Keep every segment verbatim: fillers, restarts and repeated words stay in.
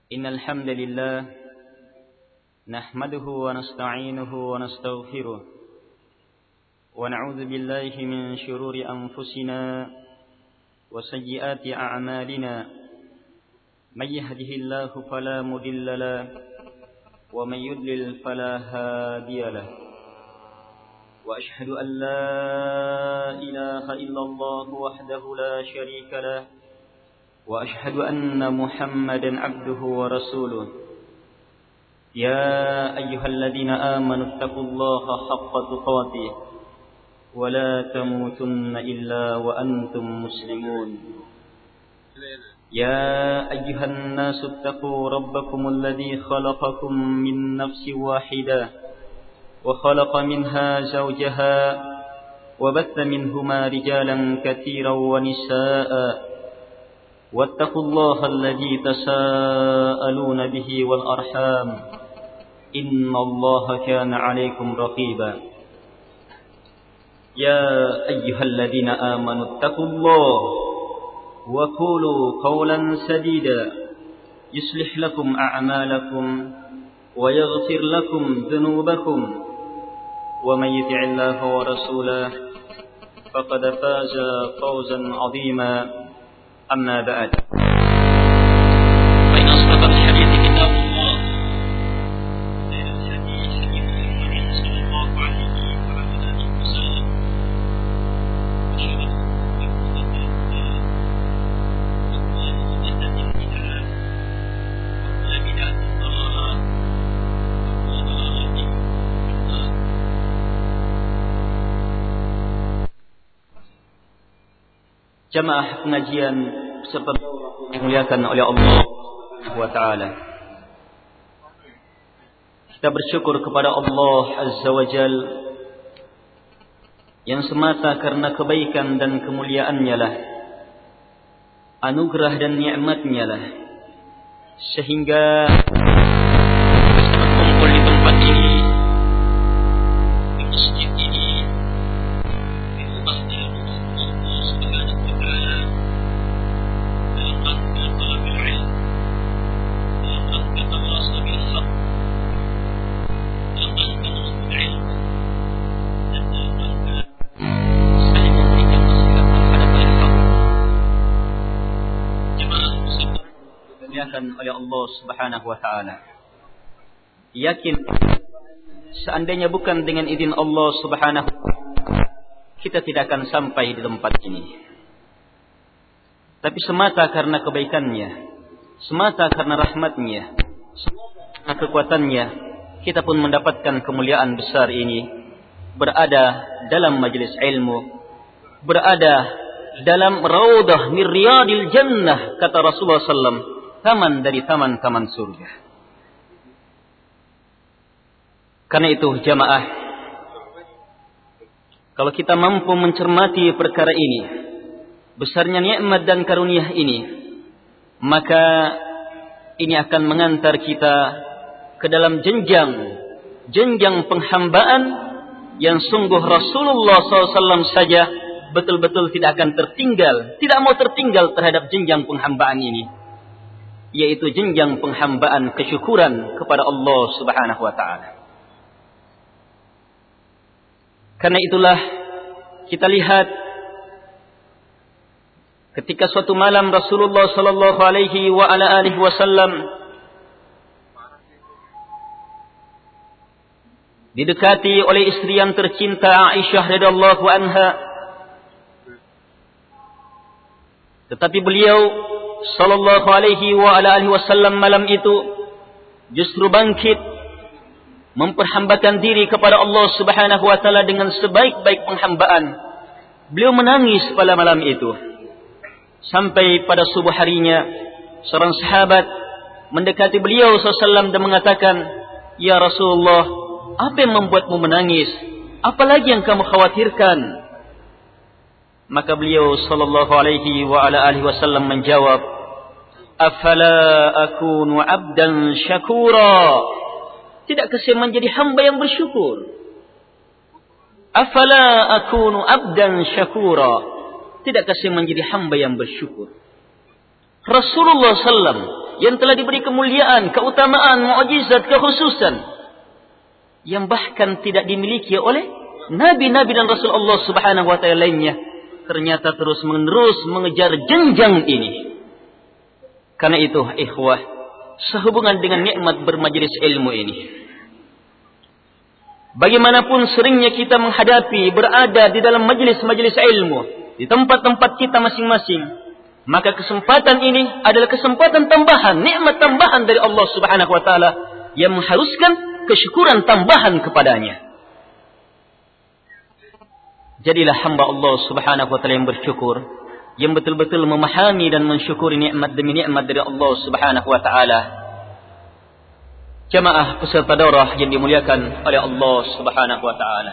إن الحمد لله نحمده ونستعينه ونستغفره ونعوذ بالله من شرور أنفسنا وسيئات أعمالنا من يهده الله فلا مضل له ومن يضلل فلا هادي له وأشهد أن لا إله إلا الله وحده لا شريك له وأشهد أن محمدا عبده ورسوله يا أيها الذين آمنوا اتقوا الله حق تقاته ولا تموتن إلا وأنتم مسلمون يا أيها الناس اتقوا ربكم الذي خلقكم من نفس واحدة وخلق منها زوجها وبث منهما رجالا كثيرا ونساء واتقوا الله الذي تساءلون به والأرحام إن الله كان عليكم رقيبا يا أيها الذين آمنوا اتقوا الله وقولوا قولا سديدا يصلح لكم أعمالكم ويغفر لكم ذنوبكم ومن يطع الله ورسوله فقد فاز فوزا عظيما أما بعد فإن أصدق الحديث كتاب الله خير الهدي هدي محمد صلى الله عليه وعلى آله وسلم وشر الأمور محدثاتها وكل محدثة بدعة وكل بدعة ضلالة وكل ضلالة في النار. Jamaah pengajian seperti dimuliakan oleh Allah Subhanahu wa taala. Kita bersyukur kepada Allah Azza wa Jal yang semata karena kebaikan dan kemuliaannya lah, anugerah dan nikmatnya lah, sehingga berkumpul di tempat ini, di masjid ini, di rumah dari rumah Allah Subhanahu wa taala, dalam rangka talabul ilm, dalam rangka tawassul bil haq, dalam rangka menuntut ilmu, dan dalam rangka saling memberikan nasihat terhadap al-haq. Jemaah muslimin dimuliakan oleh Allah Subhanahu wa taala. Yakin seandainya bukan dengan izin Allah Subhanahu wa taala, kita tidak akan sampai di tempat ini. Tapi semata karena kebaikannya, semata karena rahmatnya, semata karena kekuatannya, kita pun mendapatkan kemuliaan besar ini, berada dalam majlis ilmu, berada dalam raudhah min riyadil jannah, kata Rasulullah sallallahu alaihi wasallam, taman dari taman-taman surga. Karena itu jamaah, kalau kita mampu mencermati perkara ini, besarnya nikmat dan karunia ini, maka ini akan mengantar kita ke dalam jenjang jenjang penghambaan yang sungguh Rasulullah sallallahu alaihi wasallam saja betul-betul tidak akan tertinggal, tidak mau tertinggal terhadap jenjang penghambaan ini, yaitu jenjang penghambaan kesyukuran kepada Allah Subhanahu wa taala. Karena itulah kita lihat ketika suatu malam Rasulullah sallallahu alaihi wa ala alihi wasallam didekati oleh istri yang tercinta Aisyah radhiyallahu anha, tetapi beliau sallallahu alaihi wa ala alihi wasallam malam itu justru bangkit memperhambakan diri kepada Allah Subhanahu wa taala dengan sebaik-baik penghambaan. Beliau menangis pada malam itu. Sampai pada subuh harinya, seorang sahabat mendekati beliau sallallahu alaihi wasallam dan mengatakan, "Ya Rasulullah, apa yang membuatmu menangis? Apalagi yang kamu khawatirkan?" Maka beliau sallallahu alaihi wa ala alihi wasallam menjawab, "Afala akunu 'abdan syakura?" Tidakkah saya menjadi hamba yang bersyukur? Afala akunu 'abdan syakura? Tidakkah saya menjadi hamba yang bersyukur? Rasulullah sallallahu alaihi wasallam yang telah diberi kemuliaan, keutamaan, mukjizat, kekhususan yang bahkan tidak dimiliki oleh nabi-nabi dan rasul Allah Subhanahu wa taala lainnya, ternyata terus menerus mengejar jenjang ini. Karena itu, ikhwah, sehubungan dengan nikmat bermajlis ilmu ini, bagaimanapun seringnya kita menghadapi berada di dalam majlis-majlis ilmu di tempat-tempat kita masing-masing, maka kesempatan ini adalah kesempatan tambahan, nikmat tambahan dari Allah Subhanahu wa taala yang mengharuskan kesyukuran tambahan kepadanya. Jadilah hamba Allah Subhanahu wa taala yang bersyukur, yang betul-betul memahami dan mensyukuri nikmat demi nikmat dari Allah Subhanahu wa taala. Jamaah peserta daurah yang dimuliakan oleh Allah Subhanahu wa taala,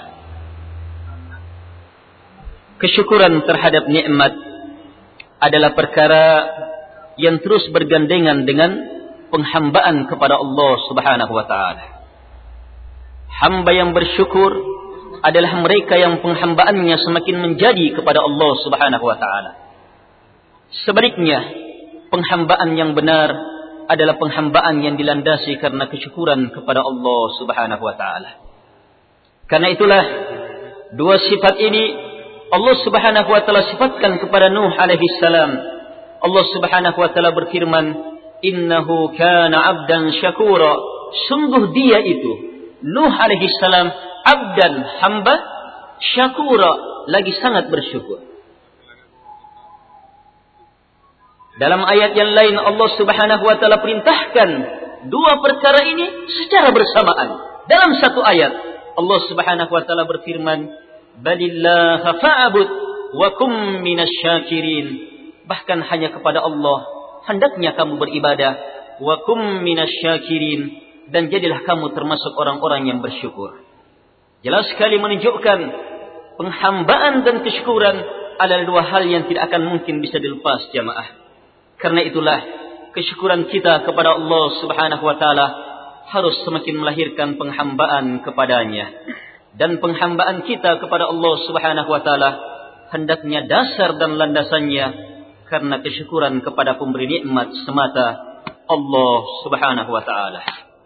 kesyukuran terhadap nikmat adalah perkara yang terus bergandengan dengan penghambaan kepada Allah Subhanahu wa taala. Hamba yang bersyukur adalah mereka yang penghambaannya semakin menjadi kepada Allah Subhanahu wa taala. Sebaliknya, penghambaan yang benar adalah penghambaan yang dilandasi karena kesyukuran kepada Allah Subhanahu wa taala. Karena itulah dua sifat ini Allah Subhanahu wa taala sifatkan kepada Nuh alaihi salam. Allah Subhanahu wa taala berfirman, "Innahu kana 'abdan syakura." Sungguh dia itu Nuh alaihi salam abdan, hamba, syakura, lagi sangat bersyukur. Dalam ayat yang lain Allah Subhanahu wa taala perintahkan dua perkara ini secara bersamaan. Dalam satu ayat Allah Subhanahu wa taala berfirman, "Balillaha fa'bud wa kum minasyakirin." Bahkan hanya kepada Allah hendaknya kamu beribadah, wa kum minasyakirin, dan jadilah kamu termasuk orang-orang yang bersyukur. Jelas sekali menunjukkan penghambaan dan kesyukuran adalah dua hal yang tidak akan mungkin bisa dilepas, jamaah. Karena itulah kesyukuran kita kepada Allah Subhanahu wa taala harus semakin melahirkan penghambaan kepadanya. Dan penghambaan kita kepada Allah Subhanahu wa taala hendaknya dasar dan landasannya karena kesyukuran kepada pemberi nikmat semata, Allah Subhanahu wa taala.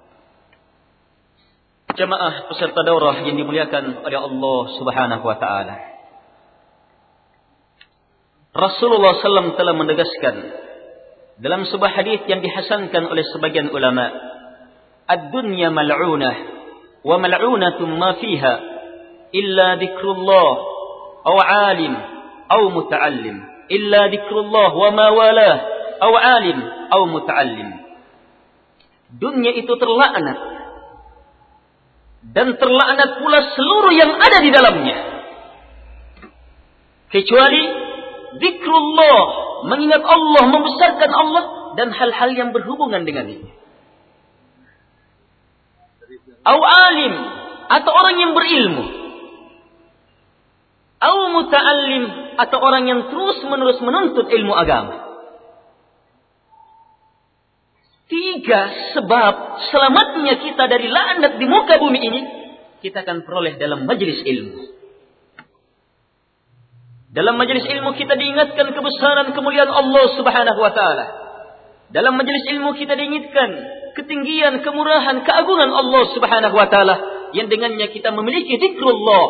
Jamaah peserta daurah yang dimuliakan oleh Allah Subhanahu wa taala, Rasulullah sallallahu alaihi wasallam telah menegaskan dalam sebuah hadis yang dihasankan oleh sebagian ulama, "Ad-dunya mal'unah wa mal'unatun ma fiha illa dzikrullah aw 'alim aw muta'allim, illa dzikrullah wa ma walah aw 'alim aw muta'allim." Dunia itu terlaknat dan terlaknat pula seluruh yang ada di dalamnya, kecuali zikrullah, mengingat Allah, membesarkan Allah, dan hal-hal yang berhubungan dengannya. Au alim, atau orang yang berilmu. Au muta'allim, atau orang yang terus-menerus menuntut ilmu agama. Tiga sebab selamatnya kita dari laknat di muka bumi ini kita akan peroleh dalam majelis ilmu. Dalam majelis ilmu kita diingatkan kebesaran kemuliaan Allah Subhanahu wa taala. Dalam majelis ilmu kita diingatkan ketinggian, kemurahan, keagungan Allah Subhanahu wa taala yang dengannya kita memiliki zikrullah.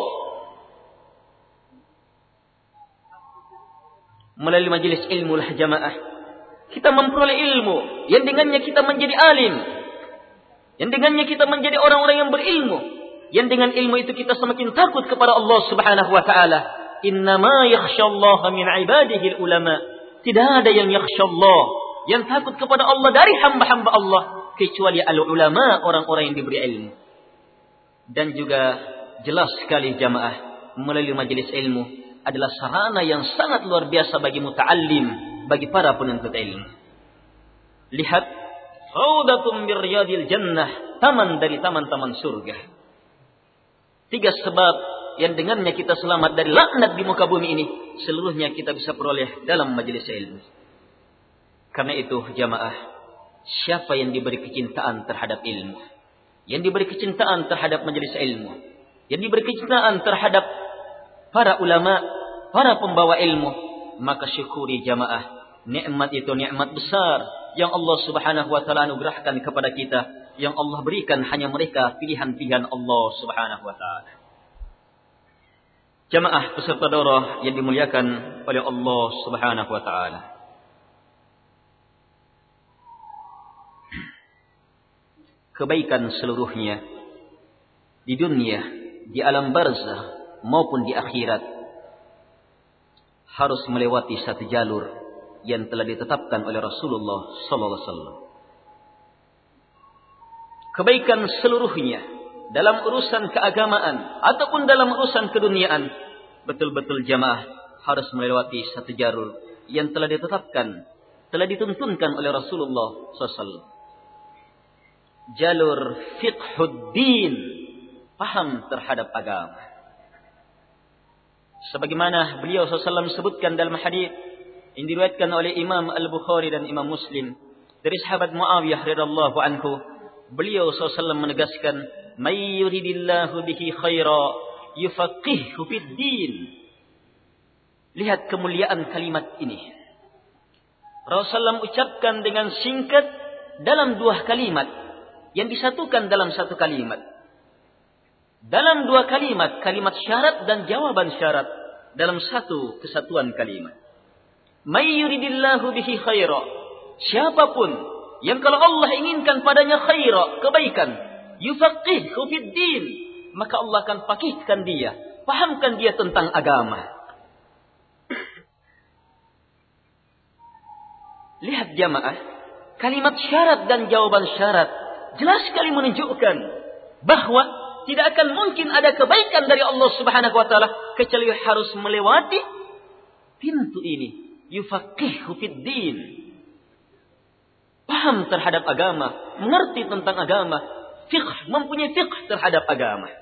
Melalui majelis ilmu lah jamaah kita memperoleh ilmu yang dengannya kita menjadi alim, yang dengannya kita menjadi orang-orang yang berilmu, yang dengan ilmu itu kita semakin takut kepada Allah Subhanahu wa taala. Innama yakhsyallaha min ibadihi ulama. Tidak ada yang yakhsyallah, yang takut kepada Allah dari hamba-hamba Allah kecuali al-ulama, orang-orang yang diberi ilmu. Dan juga jelas sekali jamaah, melalui majelis ilmu adalah sarana yang sangat luar biasa bagi muta'allim, bagi para penuntut ilmu. Lihat, raudatun min riyadil jannah, taman dari taman-taman surga. Tiga sebab yang dengannya kita selamat dari laknat di muka bumi ini, seluruhnya kita bisa peroleh dalam majelis ilmu. Karena itu jamaah, siapa yang diberi kecintaan terhadap ilmu, yang diberi kecintaan terhadap majelis ilmu, yang diberi kecintaan terhadap para ulama, para pembawa ilmu, maka syukuri jamaah, nikmat itu nikmat besar yang Allah Subhanahu wa taala anugerahkan kepada kita, yang Allah berikan hanya mereka pilihan-pilihan Allah Subhanahu wa taala. Jamaah peserta daurah yang dimuliakan oleh Allah Subhanahu wa taala. Kebaikan seluruhnya di dunia, di alam barzah maupun di akhirat harus melewati satu jalur yang telah ditetapkan oleh Rasulullah sallallahu alaihi wasallam. Kebaikan seluruhnya dalam urusan keagamaan ataupun dalam urusan keduniaan, betul-betul jamaah harus melewati satu jalur yang telah ditetapkan, telah dituntunkan oleh Rasulullah sallallahu alaihi wasallam. Jalur fiqhuddin, paham terhadap agama. Sebagaimana beliau sallallahu alaihi wasallam sebutkan dalam hadis yang diriwayatkan oleh Imam Al-Bukhari dan Imam Muslim dari sahabat Muawiyah radhiyallahu anhu, beliau sallallahu alaihi wasallam menegaskan, "May yuridillahu bihi khaira yufaqihu fid din." Lihat kemuliaan kalimat ini. Rasulullah sallallahu alaihi wasallam ucapkan dengan singkat dalam dua kalimat yang disatukan dalam satu kalimat. Dalam dua kalimat, kalimat syarat dan jawaban syarat dalam satu kesatuan kalimat. May yuridillahu bihi khaira. Siapapun yang kalau Allah inginkan padanya khaira, kebaikan, yufaqihu fid din, maka Allah akan faqihkan dia, pahamkan dia tentang agama. Lihat jamaah, kalimat syarat dan jawaban syarat jelas sekali menunjukkan bahwa tidak akan mungkin ada kebaikan dari Allah Subhanahu wa taala kecuali harus melewati pintu ini, yufaqihu fid din. Paham terhadap agama, mengerti tentang agama, fiqh, mempunyai fiqh terhadap agama.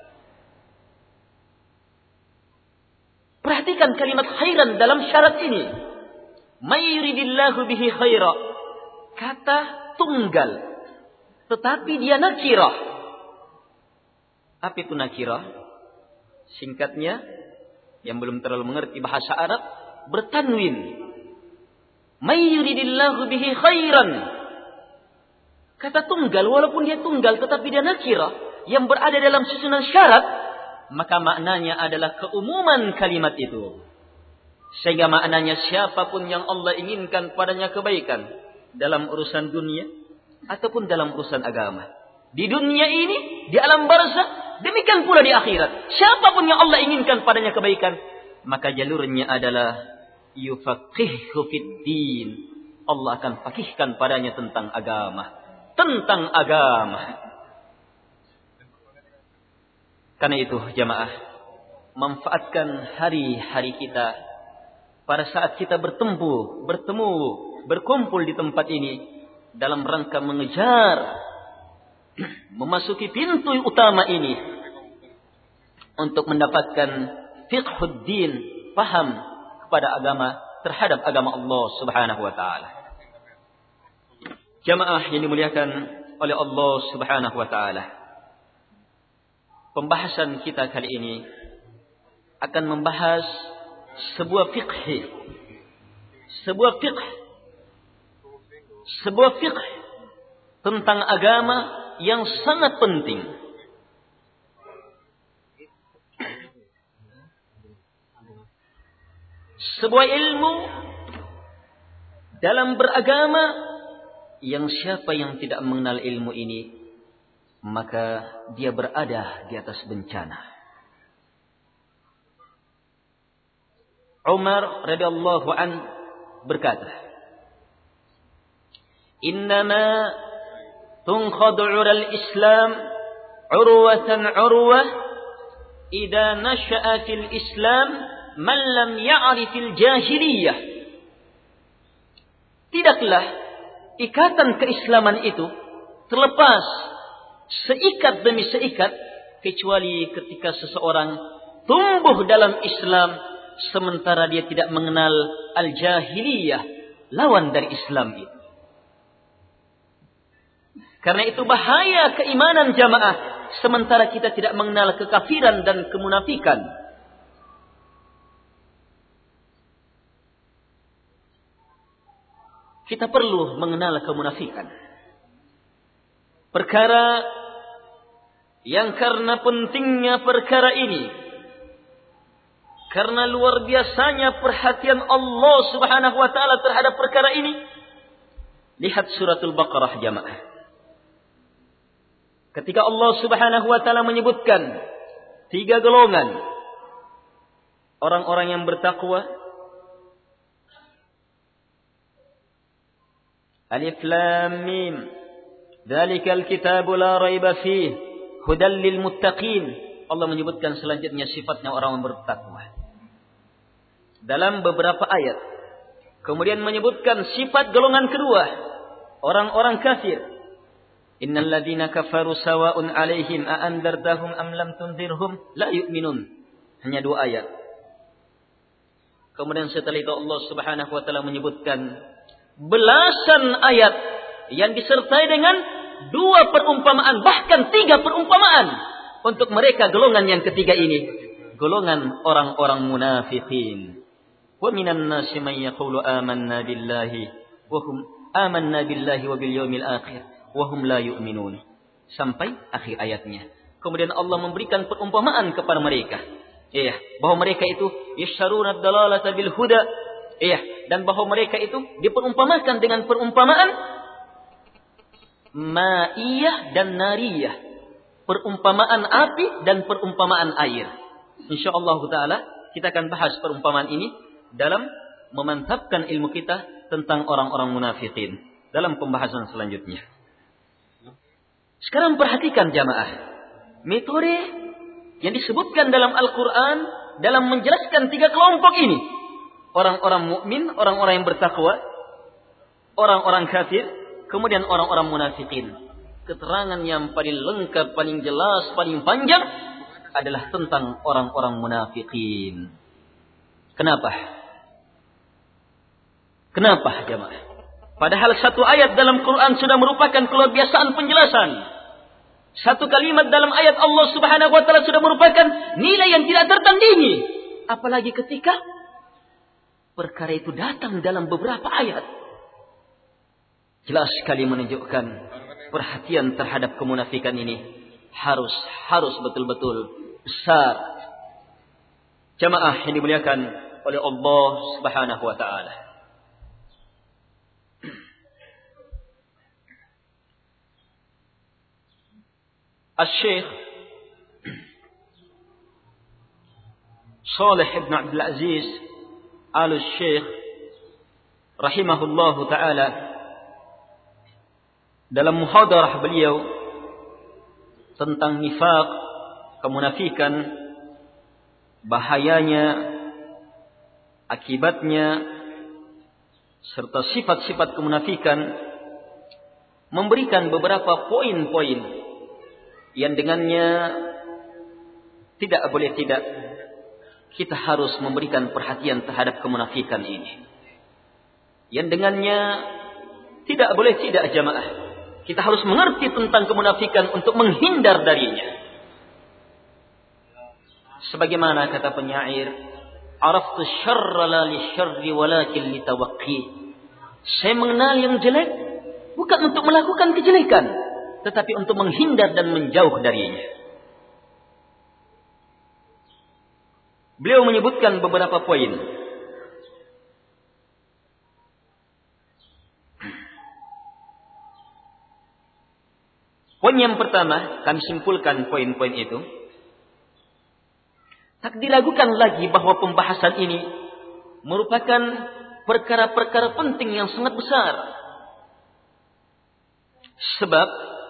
Perhatikan kalimat khairan dalam syarat ini. May yuridillahu bihi khaira. Kata tunggal, tetapi dia nakirah. Apa itu nakirah? Singkatnya, yang belum terlalu mengerti bahasa Arab, bertanwin. May yuridillahu bihi khairan. Kata tunggal, walaupun dia tunggal tetapi dia nakirah, yang berada dalam susunan syarat, maka maknanya adalah keumuman kalimat itu. Sehingga maknanya siapapun yang Allah inginkan padanya kebaikan dalam urusan dunia ataupun dalam urusan agama. Di dunia ini, di alam barzakh, demikian pula di akhirat. Siapapun yang Allah inginkan padanya kebaikan, maka jalurnya adalah yufaqihu fid din. Allah akan fakihkan padanya tentang agama. Tentang agama. Karena itu jamaah, manfaatkan hari-hari kita pada saat kita bertemu, bertemu, berkumpul di tempat ini dalam rangka mengejar memasuki pintu utama ini untuk mendapatkan fiqhuddin, paham kepada agama, terhadap agama Allah Subhanahu wa taala. Jamaah yang dimuliakan oleh Allah Subhanahu wa taala. Pembahasan kita kali ini akan membahas sebuah fiqh. Sebuah fiqh. Sebuah fiqh tentang agama yang sangat penting. Sebuah ilmu dalam beragama yang siapa yang tidak mengenal ilmu ini, maka dia berada di atas bencana. Umar radhiyallahu an berkata, "Innama tunkhadu 'ural Islam 'urwatan 'urwah idza nasha'a fil Islam man lam ya'rifil jahiliyah." Tidaklah ikatan keislaman itu terlepas seikat demi seikat kecuali ketika seseorang tumbuh dalam Islam sementara dia tidak mengenal al-jahiliyah, lawan dari Islam itu. Karena itu bahaya keimanan jamaah sementara kita tidak mengenal kekafiran dan kemunafikan. kita perlu mengenal kemunafikan. Perkara yang karena pentingnya perkara ini, karena luar biasanya perhatian Allah Subhanahu wa taala terhadap perkara ini, lihat suratul Baqarah jamaah. Ketika Allah Subhanahu wa taala menyebutkan tiga golongan orang-orang yang bertakwa, Alif Lam Mim, Dzalikal kitabu la raiba fihi hudal lil muttaqin. Allah menyebutkan selanjutnya sifatnya orang yang bertakwa dalam beberapa ayat. Kemudian menyebutkan sifat golongan kedua, orang-orang kafir. Innal ladzina kafaru sawa'un 'alaihim a anzartahum am lam tunzirhum la yu'minun. Hanya dua ayat. Kemudian setelah itu Allah Subhanahu wa taala menyebutkan belasan ayat yang disertai dengan dua perumpamaan, bahkan tiga perumpamaan untuk mereka golongan yang ketiga ini, golongan orang-orang munafikin. Wa minan nasi man yaqulu amanna billahi wa hum amanna billahi wa bil yaumil akhir wa hum la yu'minun. Sampai akhir ayatnya. Kemudian Allah memberikan perumpamaan kepada mereka. Iya, bahwa mereka itu yasharuna ad-dalalata bil huda. Iya, dan bahwa mereka itu diperumpamakan dengan perumpamaan ma'iyah dan nariyah, perumpamaan api dan perumpamaan air. Insyaallah taala kita akan bahas perumpamaan ini dalam memantapkan ilmu kita tentang orang-orang munafikin dalam pembahasan selanjutnya. Sekarang perhatikan jamaah, metode yang disebutkan dalam Al-Quran dalam menjelaskan tiga kelompok ini, orang-orang mukmin, orang-orang yang bertakwa, orang-orang kafir, kemudian orang-orang munafikin. Keterangan yang paling lengkap, paling jelas, paling panjang adalah tentang orang-orang munafikin. Kenapa? Kenapa jemaah? Padahal satu ayat dalam Quran sudah merupakan keluarbiasaan penjelasan. Satu kalimat dalam ayat Allah Subhanahu wa taala sudah merupakan nilai yang tidak tertandingi. Apalagi ketika perkara itu datang dalam beberapa ayat. Jelas sekali menunjukkan perhatian terhadap kemunafikan ini harus harus betul-betul besar. Jamaah yang dimuliakan oleh Allah Subhanahu wa taala. Al-Syekh Salih ibn Abdul Aziz Al-Syekh rahimahullahu taala dalam muhadarah beliau tentang nifaq, kemunafikan, bahayanya, akibatnya, serta sifat-sifat kemunafikan, memberikan beberapa poin-poin yang dengannya tidak boleh tidak kita harus memberikan perhatian terhadap kemunafikan ini. Yang dengannya tidak boleh tidak jamaah, kita harus mengerti tentang kemunafikan untuk menghindar darinya. Sebagaimana kata penyair, araftu syarra la lisyarri walakin litawaqqi. Saya mengenal yang jelek bukan untuk melakukan kejelekan, tetapi untuk menghindar dan menjauh darinya. Beliau menyebutkan beberapa poin. Poin yang pertama, kami simpulkan poin-poin itu. Tak diragukan lagi bahwa pembahasan ini merupakan perkara-perkara penting yang sangat besar. Sebab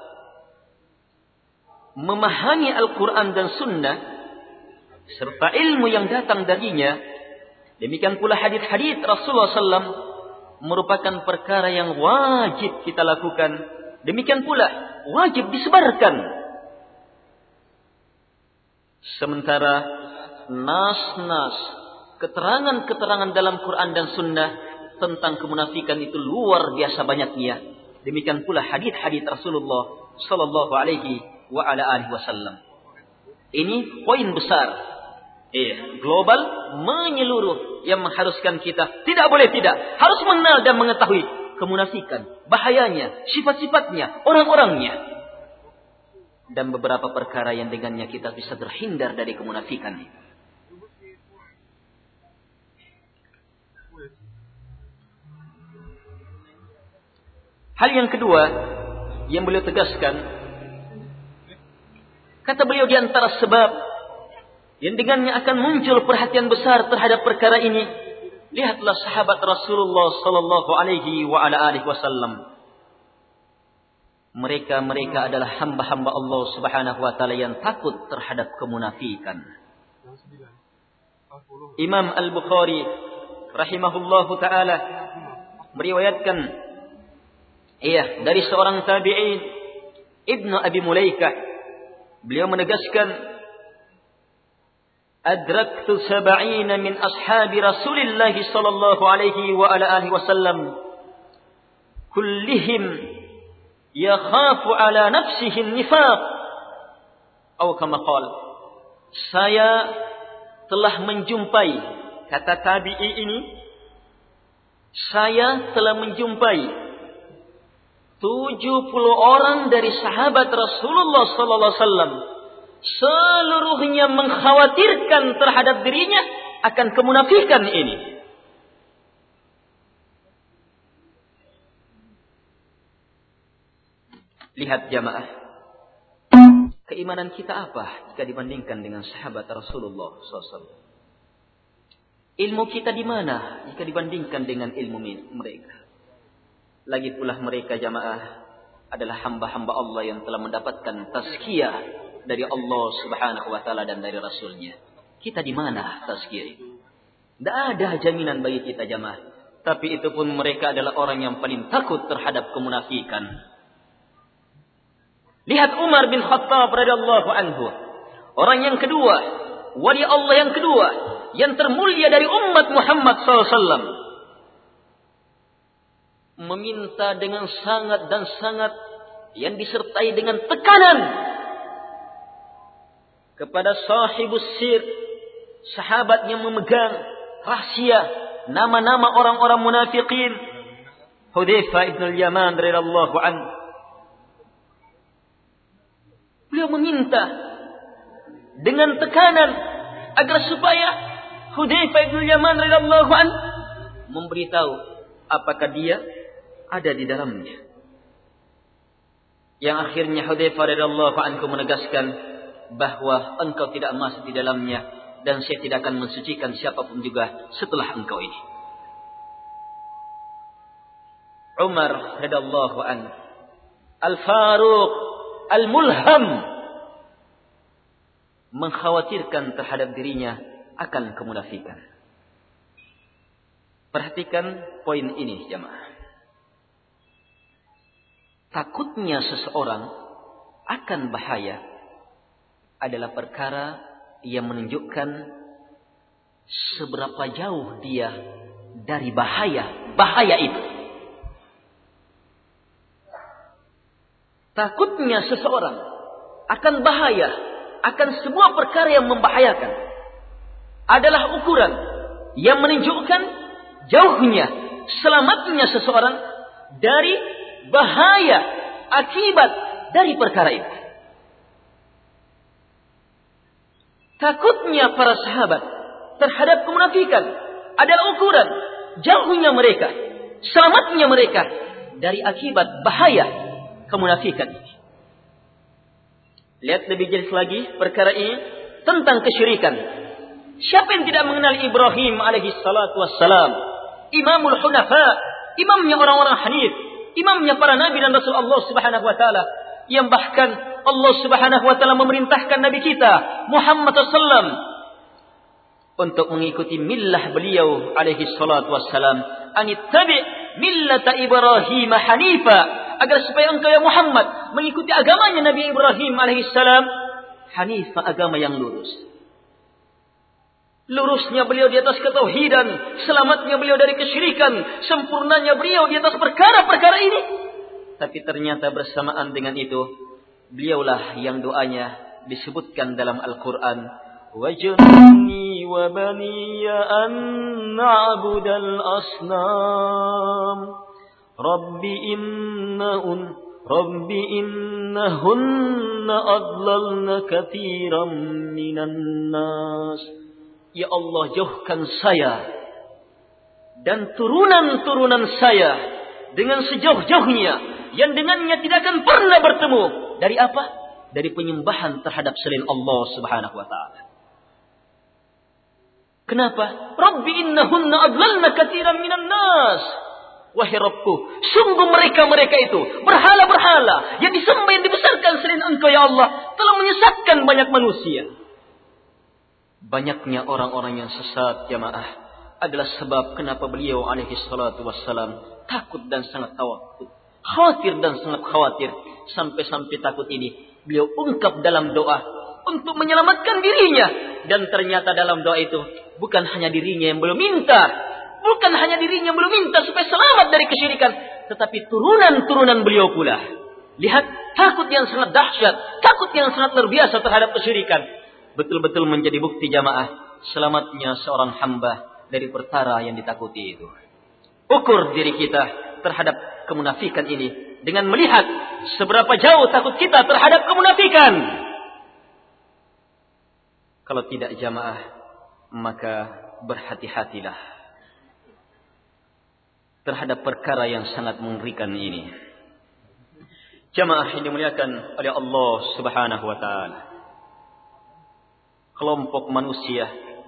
memahami Al-Quran dan Sunnah serta ilmu yang datang darinya, demikian pula hadits-hadits Rasulullah sallallahu alaihi wasallam merupakan perkara yang wajib kita lakukan. Demikian pula wajib disebarkan. Sementara nas-nas, keterangan-keterangan dalam Quran dan Sunnah tentang kemunafikan itu luar biasa banyaknya. Demikian pula hadits-hadits Rasulullah sallallahu alaihi wa ala alihi wasallam. Ini poin besar. Eh, global menyeluruh yang mengharuskan kita tidak boleh tidak harus mengenal dan mengetahui kemunafikan, bahayanya, sifat-sifatnya, orang-orangnya. Dan beberapa perkara yang dengannya kita bisa terhindar dari kemunafikan. Hal yang kedua yang beliau tegaskan, kata beliau di antara sebab yang dengannya akan muncul perhatian besar terhadap perkara ini, lihatlah sahabat Rasulullah sallallahu alaihi wa ala alihi wasallam. Mereka-mereka adalah hamba-hamba Allah Subhanahu wa taala yang takut terhadap kemunafikan. Imam Al-Bukhari rahimahullahu taala meriwayatkan iya dari seorang tabi'in Ibnu Abi Mulaikah, beliau menegaskan, adraktu sab'ina min ashabi Rasulillah sallallahu alaihi wa ala alihi wasallam kullihim yakhafu ala nafsihi an-nifaq atau kama qala, saya telah menjumpai, kata tabi'i ini, saya telah menjumpai tujuh puluh orang dari sahabat Rasulullah sallallahu alaihi wasallam, seluruhnya mengkhawatirkan terhadap dirinya akan kemunafikan ini. Lihat jamaah, keimanan kita apa jika dibandingkan dengan sahabat Rasulullah sallallahu alaihi wasallam? Ilmu kita di mana jika dibandingkan dengan ilmu mereka? Lagi pula mereka jamaah adalah hamba-hamba Allah yang telah mendapatkan tazkiyah dari Allah Subhanahu wa taala dan dari Rasulnya. Kita di mana tazkiyah itu? Tidak ada jaminan bagi kita jamaah. Tapi itu pun mereka adalah orang yang paling takut terhadap kemunafikan. Lihat Umar bin Khattab radhiyallahu anhu, orang yang kedua, wali Allah yang kedua, yang termulia dari umat Muhammad sallallahu alaihi wasallam, meminta dengan sangat dan sangat yang disertai dengan tekanan kepada sahibus sir, sahabat yang memegang rahasia nama-nama orang-orang munafikin, Hudzaifah ibn al-Yaman radhiyallahu anhu. Beliau meminta dengan tekanan agar supaya Hudzaifah ibn al-Yaman radhiyallahu anhu memberitahu apakah dia ada di dalamnya. Yang akhirnya Hudzaifah radhiyallahu anhu menegaskan bahwa engkau tidak masuk di dalamnya dan saya tidak akan mensucikan siapapun juga setelah engkau ini. Umar radhiyallahu anhu, Al-Faruq Al-Mulham, mengkhawatirkan terhadap dirinya akan kemunafikan. Perhatikan poin ini jamaah. Takutnya seseorang akan bahaya adalah perkara yang menunjukkan seberapa jauh dia dari bahaya bahaya itu. Takutnya seseorang akan bahaya, akan sebuah perkara yang membahayakan, adalah ukuran yang menunjukkan jauhnya, selamatnya seseorang dari bahaya akibat dari perkara itu. Takutnya para sahabat terhadap kemunafikan adalah ukuran jauhnya mereka, selamatnya mereka dari akibat bahaya kemunafikan ini. Lihat lebih jelas lagi perkara ini tentang kesyirikan. Siapa yang tidak mengenal Ibrahim alaihi salatu wassalam, Imamul Hunafa, imamnya orang-orang Hanif, imamnya para nabi dan rasul Allah Subhanahu wa taala, yang bahkan Allah Subhanahu wa taala memerintahkan nabi kita Muhammad sallallahu alaihi wasallam untuk mengikuti millah beliau alaihi salatu wassalam, anittabi millata Ibrahim hanifa, agar supaya engkau ya Muhammad mengikuti agamanya Nabi Ibrahim alaihissalam, hanif, agama yang lurus. Lurusnya beliau di atas ketauhidan, selamatnya beliau dari kesyirikan, sempurnanya beliau di atas perkara-perkara ini. Tapi ternyata bersamaan dengan itu, beliaulah yang doanya disebutkan dalam Al-Quran, waj'alni wa baniya an na'budal asnam Rabbi innahun Rabbi innahunna adlalna katsiran minan nas. Ya Allah, jauhkan saya dan turunan-turunan saya dengan sejauh-jauhnya yang dengannya tidak akan pernah bertemu. Dari apa? Dari penyembahan terhadap selain Allah Subhanahu wa taala. Kenapa? Rabbi innahunna adlalna katsiran minan nas. Wahai Rabbku, sungguh mereka-mereka itu berhala-berhala yang disembah, yang dibesarkan selain Engkau ya Allah, telah menyesatkan banyak manusia. Banyaknya orang-orang yang sesat jamaah adalah sebab kenapa beliau alaihi salatu wassalam takut dan sangat khawatir. Khawatir dan sangat khawatir. Sampai-sampai takut ini beliau ungkap dalam doa untuk menyelamatkan dirinya. Dan ternyata dalam doa itu bukan hanya dirinya yang belum minta. Bukan hanya dirinya belum minta supaya selamat dari kesyirikan, tetapi turunan-turunan beliau pula. Lihat, takut yang sangat dahsyat, takut yang sangat luar biasa terhadap kesyirikan. Betul-betul menjadi bukti jamaah selamatnya seorang hamba dari perkara yang ditakuti itu. Ukur diri kita terhadap kemunafikan ini dengan melihat seberapa jauh takut kita terhadap kemunafikan. Kalau tidak jamaah, maka berhati-hatilah terhadap perkara yang sangat mengerikan ini. Jamaah yang dimuliakan oleh Allah Subhanahu wa taala. Kelompok manusia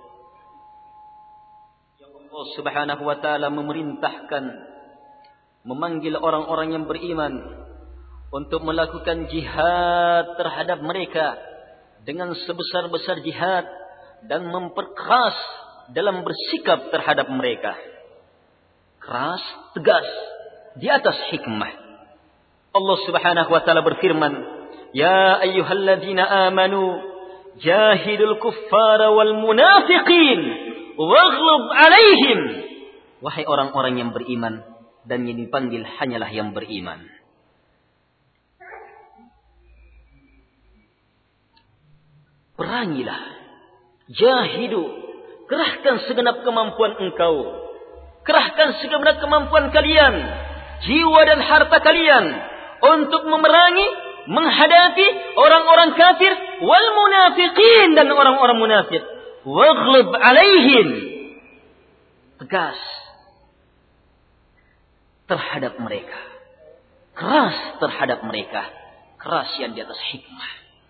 yang Allah Subhanahu wa taala memerintahkan memanggil orang-orang yang beriman untuk melakukan jihad terhadap mereka dengan sebesar-besar jihad dan memperkeras dalam bersikap terhadap mereka. Keras, tegas, di atas hikmah. Allah Subhanahu wa taala berfirman, "Ya ayyuhalladzina amanu, jahidul kuffara wal munafiqin, waghlub 'alaihim." Wahai orang-orang yang beriman, dan yang dipanggil hanyalah yang beriman. Perangilah, jahidu, kerahkan segenap kemampuan engkau. Kerahkan segenap kemampuan kalian, jiwa dan harta kalian untuk memerangi, menghadapi orang-orang kafir wal munafiqin dan orang-orang munafik. Waghlub 'alaihim. Tegas terhadap mereka. Keras terhadap mereka. Keras yang di atas hikmah.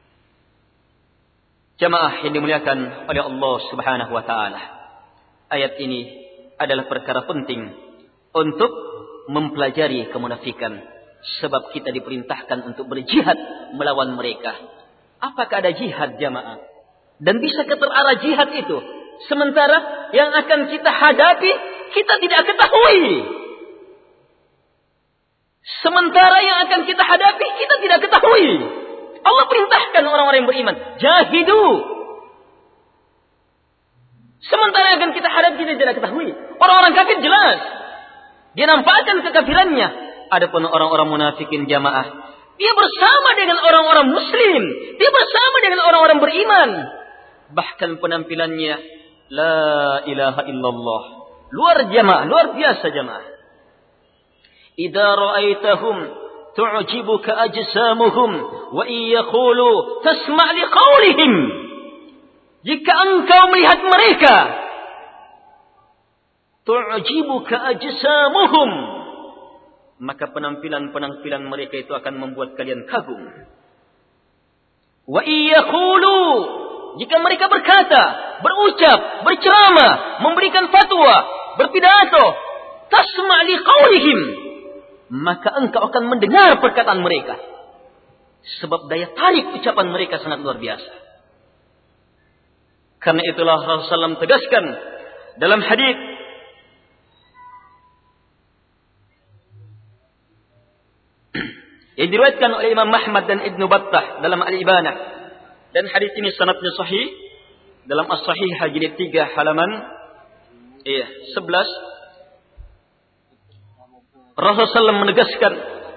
Jamaah yang dimuliakan oleh Allah Subhanahu wa taala. Ayat ini adalah perkara penting untuk mempelajari kemunafikan, sebab kita diperintahkan untuk berjihad melawan mereka. Apakah ada jihad jamaah? Dan bisa terarah jihad itu, sementara yang akan kita hadapi kita tidak ketahui. Sementara yang akan kita hadapi kita tidak ketahui. Allah perintahkan orang-orang yang beriman, jahidu. Sementara yang akan kita hadapi kita tidak ketahui. Orang-orang kafir jelas, dia nampakkan kekafirannya. Adapun orang-orang munafikin jamaah, dia bersama dengan orang-orang muslim, dia bersama dengan orang-orang beriman. Bahkan penampilannya la ilaha illallah. Luar jamaah, luar biasa jamaah. Idza ra'aitahum tu'jibuka ajsamuhum wa iyaqulu tasma' liqaulihim. Jika engkau melihat mereka, tu'jibuka ajsamuhum, maka penampilan-penampilan mereka itu akan membuat kalian kagum. Wa iyaqulu, jika mereka berkata, berucap, berceramah, memberikan fatwa, berpidato, tasma' liqaulihim, maka engkau akan mendengar perkataan mereka. Sebab daya tarik ucapan mereka sangat luar biasa. Karena itulah Rasulullah sallallahu alaihi wasallam tegaskan dalam hadis yang diriwayatkan oleh Imam Ahmad dan Ibnu Battah dalam Al-Ibanah, dan hadis ini sanadnya sahih dalam As-Sahihah jilid tiga halaman iya sebelas. Rasulullah sallallahu alaihi wasallam menegaskan,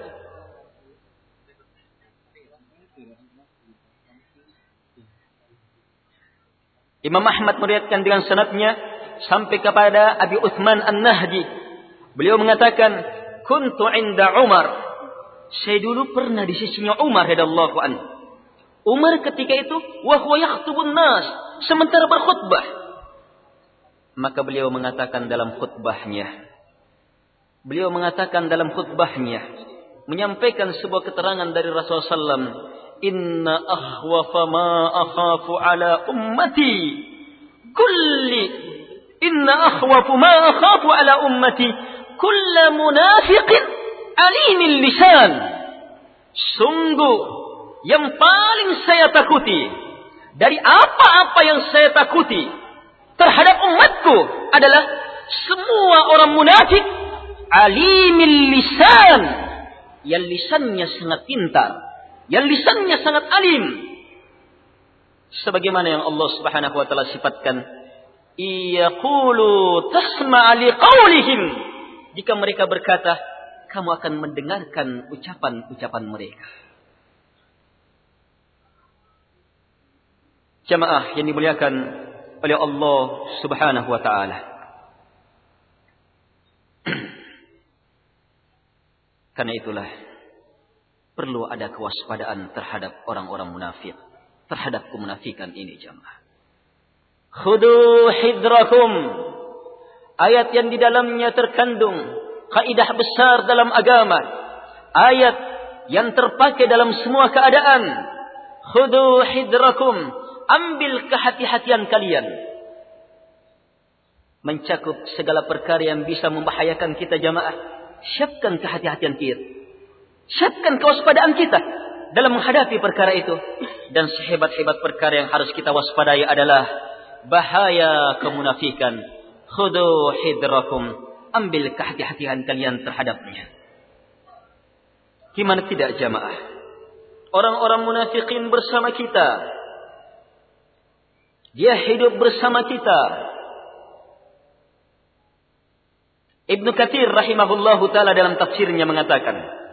Imam Ahmad meriwayatkan dengan sanadnya sampai kepada Abi Uthman An-Nahdi. Beliau mengatakan, kuntu 'inda Umar. Saya dulu pernah di sisinya Umar radhiyallahu anhu. Umar ketika itu wa huwa yakhtubun nas, sementara berkhutbah. Maka beliau mengatakan dalam khutbahnya, beliau mengatakan dalam khutbahnya, menyampaikan sebuah keterangan dari Rasulullah sallallahu alaihi wasallam, inna akhwafa ma akhafu ala ummati kulli inna akhwafu ma akhafu ala ummati kullu munafiqin alimil lisan. Sungguh yang paling saya takuti dari apa-apa yang saya takuti terhadap umatku adalah semua orang munafik alimil lisan, yang lisannya sangat pintar, yang lisannya sangat alim. Sebagaimana yang Allah Subhanahu wa taala sifatkan, iyaqulu tasma' liqaulihim, jika mereka berkata, kamu akan mendengarkan ucapan-ucapan mereka. Jamaah yang dimuliakan oleh Allah Subhanahu wa taala. Karena itulah perlu ada kewaspadaan terhadap orang-orang munafik, terhadap kemunafikan ini jamaah. Khudu hidrakum, ayat yang di dalamnya terkandung kaidah besar dalam agama, ayat yang terpakai dalam semua keadaan. Khudu hidrakum, ambil kehati-hatian kalian, mencakup segala perkara yang bisa membahayakan kita jamaah. Siapkan kehati-hatian kita, siapkan kewaspadaan kita dalam menghadapi perkara itu. Dan sehebat-hebat perkara yang harus kita waspadai adalah bahaya kemunafikan. Khudu hidrakum, ambil kehati-hatian kalian terhadapnya. Gimana tidak jamaah, orang-orang munafikin bersama kita, dia hidup bersama kita. Ibnu Katsir rahimahullahu taala dalam tafsirnya mengatakan,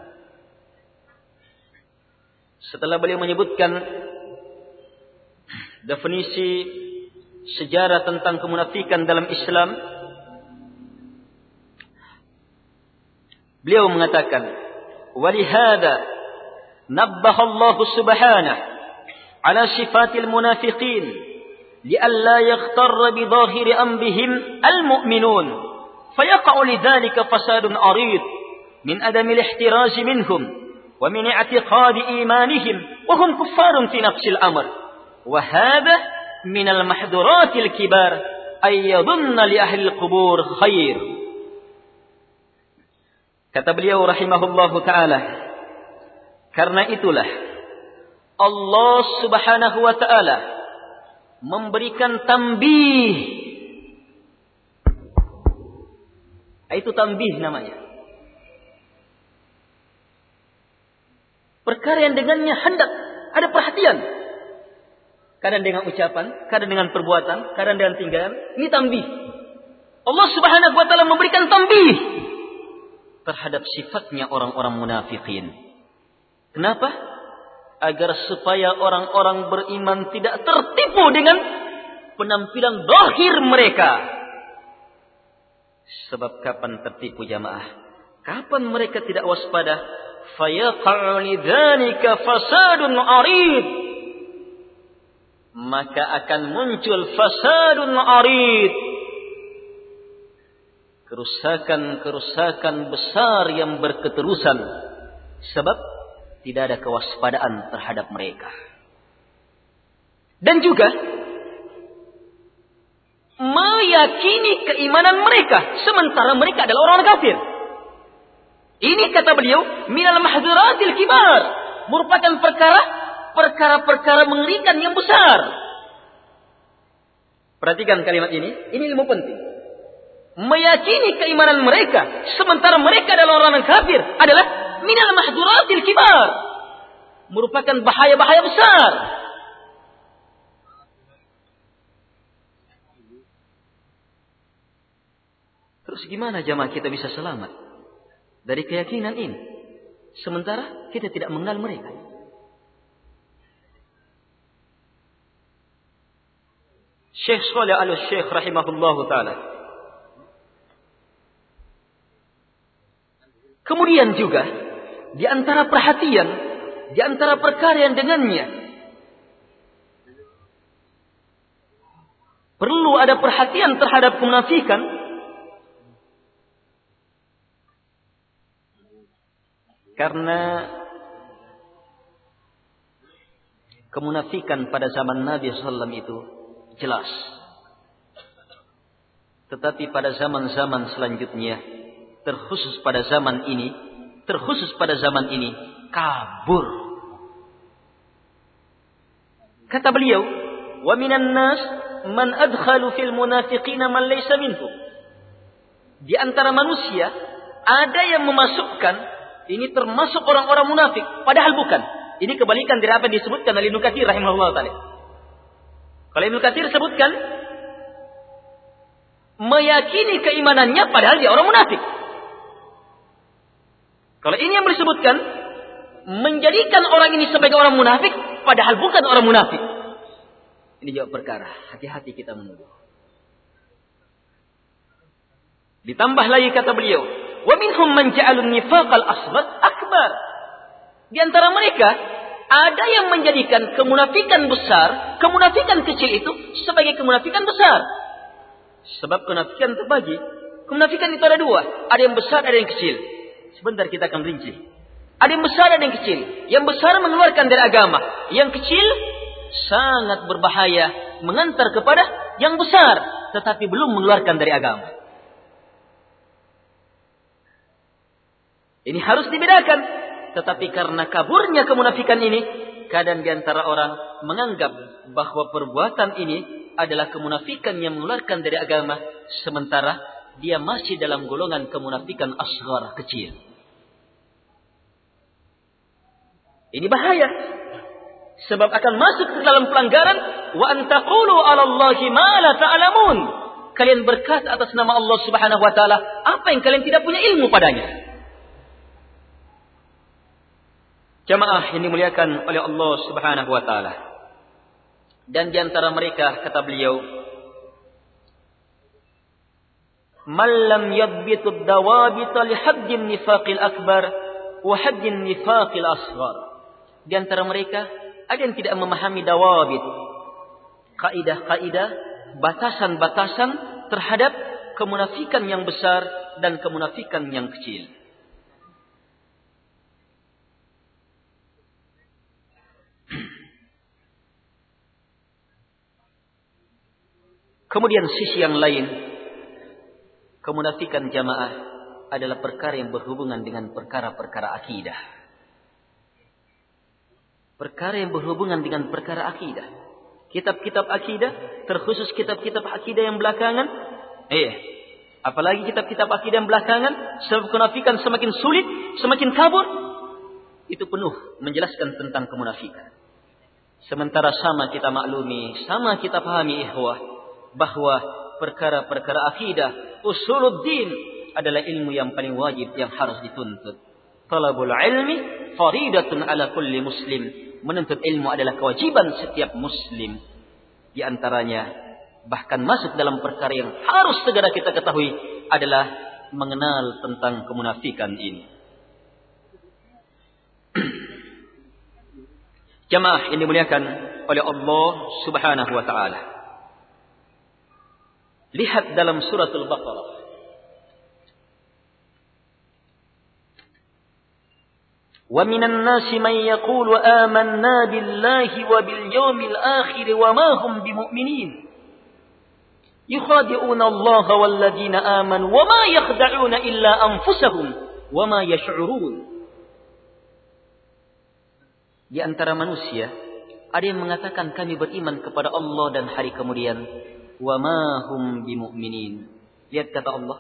setelah beliau menyebutkan definisi sejarah tentang kemunafikan dalam Islam, beliau mengatakan, walihada nabbaha Allah subhanahu ala sifatil munafiqin li'alla yaghtarra bi dhahiri amrihim al-mu'minun فيقع لذلك فساد عريض من عدم الاحتراز منهم ومن اعتقاد إيمانهم وهم كفار في نفس الأمر وهذا من المحظورات الكبار أن يظن لأهل القبور خير. Kata beliau rahimahullahu ta'ala, karena itulah Allah subhanahu wa ta'ala memberikan tambih. Itu tambih namanya. Perkara yang dengannya hendak ada perhatian. Kadang dengan ucapan, kadang dengan perbuatan, kadang dengan tinggalan. Ini tambih. Allah Subhanahu wa taala memberikan tambih terhadap sifatnya orang-orang munafikin. Kenapa? Agar supaya orang-orang beriman tidak tertipu dengan penampilan zahir mereka. Sebab kapan tertipu jamaah? Kapan mereka tidak waspada? Fayaqa'u lidzalika fasadun 'arid. Maka akan muncul fasadun 'arid. Kerusakan-kerusakan besar yang berketerusan. Sebab tidak ada kewaspadaan terhadap mereka. Dan juga meyakini keimanan mereka sementara mereka adalah orang kafir. Ini kata beliau minal mahdzuratil kibar, merupakan perkara perkara-perkara mengerikan yang besar. Perhatikan kalimat ini, ini ilmu penting. Meyakini keimanan mereka sementara mereka adalah orang kafir adalah minal mahdzuratil kibar, merupakan bahaya-bahaya besar. Terus gimana jamaah kita bisa selamat dari keyakinan ini sementara kita tidak mengenal mereka? Syekh Shalih Al-Syekh rahimahullahu taala Kemudian juga di antara perhatian, di antara perkara yang dengannya perlu ada perhatian terhadap kemunafikan, karena kemunafikan pada zaman Nabi sallallahu alaihi wasallam itu jelas. Tetapi pada zaman-zaman selanjutnya, terkhusus pada zaman ini, terkhusus pada zaman ini, kabur. Kata beliau, "Wa minan nas man adkhalu fil munafiqina man laysa minhum." Di antara manusia ada yang memasukkan ini termasuk orang-orang munafik, padahal bukan. Ini kebalikan dari apa disebutkan oleh Ibnu Katsir rahimahullah taala. Kalau Ibnu Katsir sebutkan meyakini keimanannya padahal dia orang munafik. Kalau ini yang disebutkan menjadikan orang ini sebagai orang munafik padahal bukan orang munafik. Ini jawab perkara. Hati-hati kita menuduh. Ditambah lagi kata beliau, "Wa minhum man ja'alun nifaqal asghar akbar." Di antara mereka ada yang menjadikan kemunafikan besar, kemunafikan kecil itu sebagai kemunafikan besar. Sebab kemunafikan terbagi. Kemunafikan itu ada dua. Ada yang besar, ada yang kecil. Sebentar kita akan rinci. Ada yang besar, ada yang kecil. Yang besar mengeluarkan dari agama. Yang kecil sangat berbahaya, mengantar kepada yang besar, tetapi belum mengeluarkan dari agama. Ini harus dibedakan. Tetapi karena kaburnya kemunafikan ini, kadang di antara orang menganggap bahwa perbuatan ini adalah kemunafikan yang mengeluarkan dari agama, sementara dia masih dalam golongan kemunafikan asghar, kecil. Ini bahaya. Sebab akan masuk ke dalam pelanggaran, wa antaqulu 'ala Allahi ma la ta'lamun. Kalian berkata atas nama Allah Subhanahu wa taala apa yang kalian tidak punya ilmu padanya. Jamaah yang dimuliakan oleh Allah Subhanahu wa taala. Dan di antara mereka kata beliau, "Man lam yadbitu ad-dawabit li haddin nifaqil akbar wa haddin nifaqil asghar." Di antara mereka ada yang tidak memahami dawabit, kaidah-kaidah, batasan-batasan terhadap kemunafikan yang besar dan kemunafikan yang kecil. Kemudian sisi yang lain, kemunafikan jamaah adalah perkara yang berhubungan dengan perkara-perkara akidah. Perkara yang berhubungan dengan perkara akidah. Kitab-kitab akidah, terkhusus kitab-kitab akidah yang belakangan. Eh, apalagi kitab-kitab akidah yang belakangan, sebab kemunafikan semakin sulit, semakin kabur. Itu penuh menjelaskan tentang kemunafikan. Sementara sama kita maklumi, sama kita pahami ikhwah, bahwa perkara-perkara akidah, usuluddin adalah ilmu yang paling wajib yang harus dituntut. Talabul ilmi faridatun ala kulli muslim. Menuntut ilmu adalah kewajiban setiap muslim. Di antaranya bahkan masuk dalam perkara yang harus segera kita ketahui adalah mengenal tentang kemunafikan ini. Jamaah yang dimuliakan oleh Allah Subhanahu wa taala. Lihat dalam suratul Baqarah. Wa minan nasi man yaqulu amanna billahi wa bil yawmil akhir wa ma hum bimu'minin. Yukhadi'una Allah wal ladina amanu wa ma yakhda'una illa anfusahum wa ma yash'urun. Di antara manusia ada yang mengatakan kami beriman kepada Allah dan hari kemudian, wa ma hum bimu'minin. Lihat kata Allah,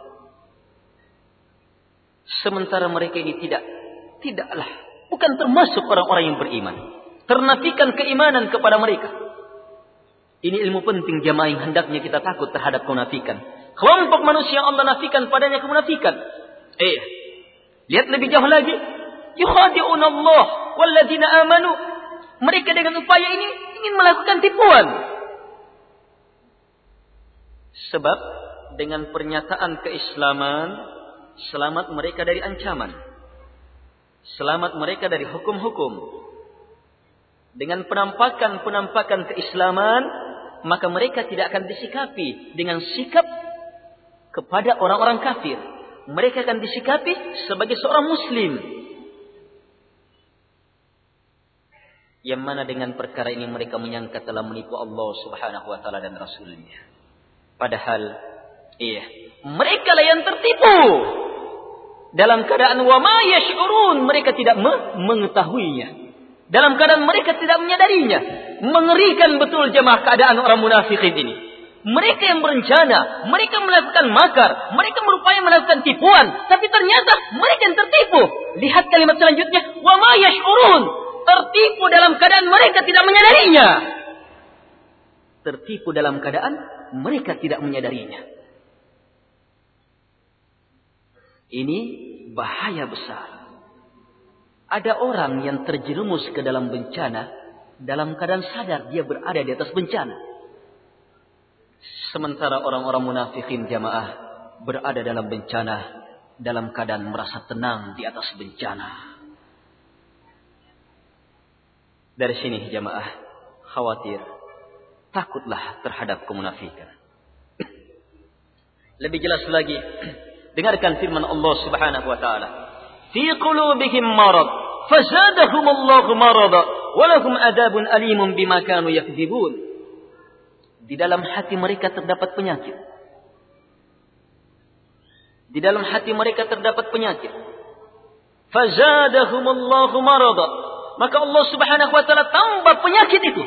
sementara mereka ini tidak tidaklah bukan termasuk orang-orang yang beriman, ternafikan keimanan kepada mereka. Ini ilmu penting jamaah yang hendaknya kita takut terhadap kemunafikan. Kelompok manusia yang Allah nafikan padanya kemunafikan. Eh, lihat lebih jauh lagi, yukhadi'una Allah walladzina amanu. Mereka dengan upaya ini ingin melakukan tipuan. Sebab dengan pernyataan keislaman selamat mereka dari ancaman. Selamat mereka dari hukum-hukum. Dengan penampakan-penampakan keislaman, maka mereka tidak akan disikapi dengan sikap kepada orang-orang kafir. Mereka akan disikapi sebagai seorang muslim. Yang mana dengan perkara ini mereka menyangka telah menipu Allah Subhanahu wa taala dan Rasulnya. Padahal iya, mereka lah yang tertipu. Dalam keadaan wa ma yash'urun, mereka tidak mengetahuinya. Dalam keadaan mereka tidak menyadarinya. Mengerikan betul jemaah keadaan orang munafikin ini. Mereka yang berencana, mereka melakukan makar, mereka berupaya melakukan tipuan, tapi ternyata mereka yang tertipu. Lihat kalimat selanjutnya, wa ma yash'urun. Tertipu dalam keadaan mereka tidak menyadarinya. Tertipu dalam keadaan mereka tidak menyadarinya. Ini bahaya besar. Ada orang yang terjerumus ke dalam bencana, dalam keadaan sadar dia berada di atas bencana. Sementara orang-orang munafikin jamaah berada dalam bencana, dalam keadaan merasa tenang di atas bencana. Dari sini jamaah khawatir, takutlah terhadap kemunafikan. Lebih jelas lagi, dengarkan firman Allah Subhanahu wa taala. Fi qulubihim marad fazadahum Allahu marada wa lahum adabun alimun bima kanu yakdzibun. Di dalam hati mereka terdapat penyakit. Di dalam hati mereka terdapat penyakit. Fazadahum Allahu marada. Maka Allah Subhanahu wa taala tambah penyakit itu.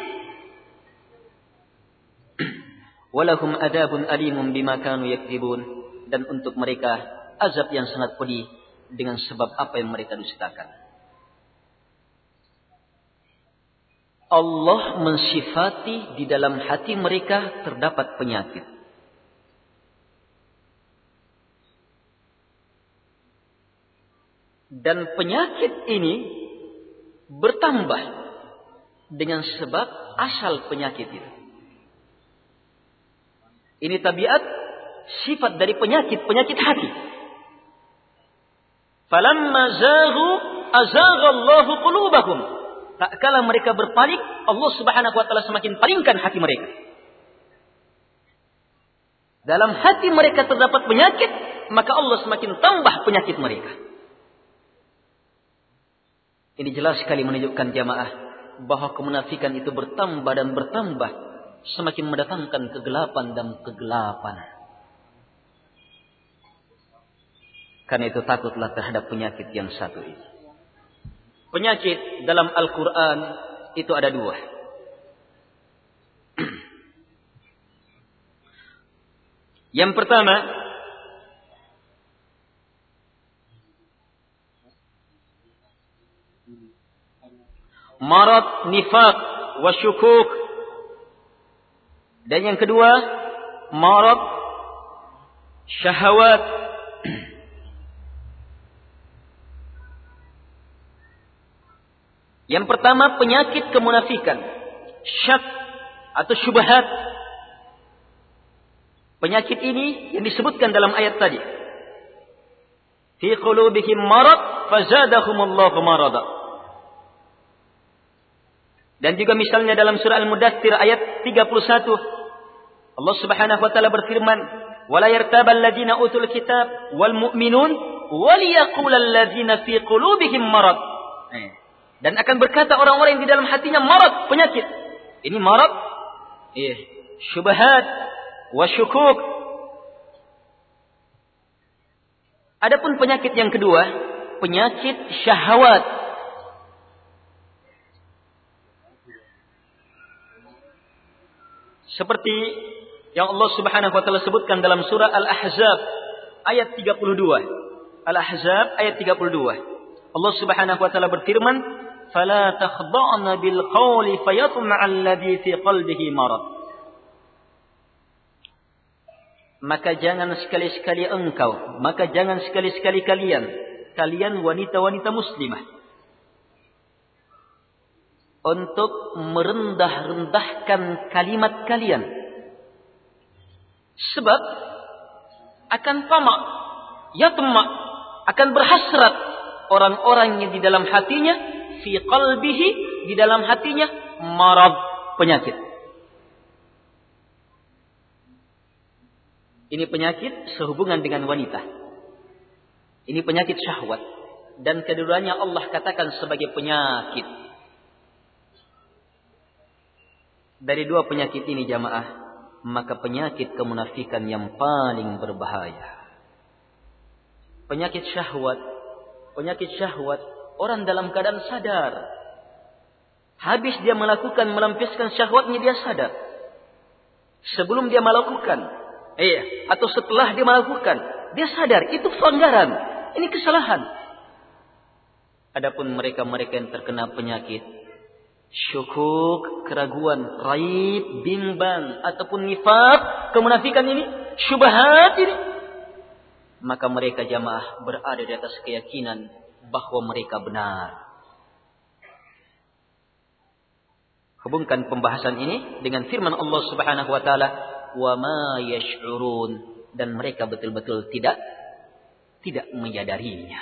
Wa lahum adabun alimun bima kanu yakdzibun, dan untuk mereka azab yang sangat pedih dengan sebab apa yang mereka dustakan. Allah mensifati di dalam hati mereka terdapat penyakit. Dan penyakit ini bertambah dengan sebab asal penyakit itu. Ini tabiat sifat dari penyakit, penyakit hati. Falamma zaghu azagha Allahu qulubahum. Tak kala mereka berpaling, Allah Subhanahu wa taala semakin palingkan hati mereka. Dalam hati mereka terdapat penyakit, maka Allah semakin tambah penyakit mereka. Ini jelas sekali menunjukkan jamaah bahwa kemunafikan itu bertambah dan bertambah, semakin mendatangkan kegelapan dan kegelapan. Karena itu takutlah terhadap penyakit yang satu ini. Penyakit dalam Al-Quran itu ada dua. Yang pertama, marad nifaq wa syukuk. Dan yang kedua, marad syahwat. Yang pertama penyakit kemunafikan, syak atau syubhat. Penyakit ini yang disebutkan dalam ayat tadi. Fi qulubihim marad fazadahumullahu marada. Dan juga misalnya dalam surah Al-Mudaththir ayat tiga puluh satu, Allah Subhanahu wa taala berfirman, "Wala yartabal ladzina utul kitab wal mu'minun wal yaqulal ladzina fi qulubihim marad." Dan akan berkata orang-orang yang di dalam hatinya marad, penyakit. Ini marad, eh, syubhat, wa syukuk. Adapun penyakit yang kedua, penyakit syahwat. Seperti yang Allah Subhanahu wa taala sebutkan dalam surah Al-Ahzab ayat tiga puluh dua. Al-Ahzab ayat tiga puluh dua. Allah Subhanahu wa taala berfirman, فَلَا تَخْضَعْنَ بِالْقَوْلِ فَيَطْمَعَ الَّذِي فِي قَلْبِهِ مَرَضٌ. Maka jangan sekali-sekali engkau, maka jangan sekali-sekali kalian, kalian wanita-wanita muslimah, untuk merendah-rendahkan kalimat kalian. Sebab akan tamak, yatma, akan berhasrat orang-orang yang di dalam hatinya, fi qalbihi, di dalam hatinya marad, penyakit. Ini penyakit sehubungan dengan wanita. Ini penyakit syahwat. Dan keduanya Allah katakan sebagai penyakit. Dari dua penyakit ini jamaah, maka penyakit kemunafikan yang paling berbahaya. Penyakit syahwat. Penyakit syahwat. Orang dalam keadaan sadar. Habis dia melakukan, melampiaskan syahwatnya, dia sadar. Sebelum dia melakukan, Iya, atau setelah dia melakukan, dia sadar itu pelanggaran, ini kesalahan. Adapun mereka-mereka yang terkena penyakit syukuk, keraguan, raib, bimbang ataupun nifaq, kemunafikan ini, syubhat ini, maka mereka jamaah berada di atas keyakinan bahwa mereka benar. Hubungkan pembahasan ini dengan firman Allah Subhanahu wa taala, wa ma yash'urun, dan mereka betul-betul tidak tidak menyadarinya.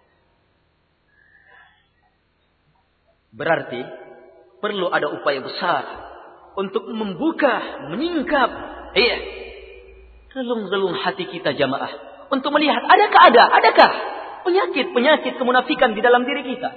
Berarti perlu ada upaya besar untuk membuka, menyingkap iya relung-relung hati kita jamaah, untuk melihat adakah ada adakah penyakit-penyakit kemunafikan di dalam diri kita.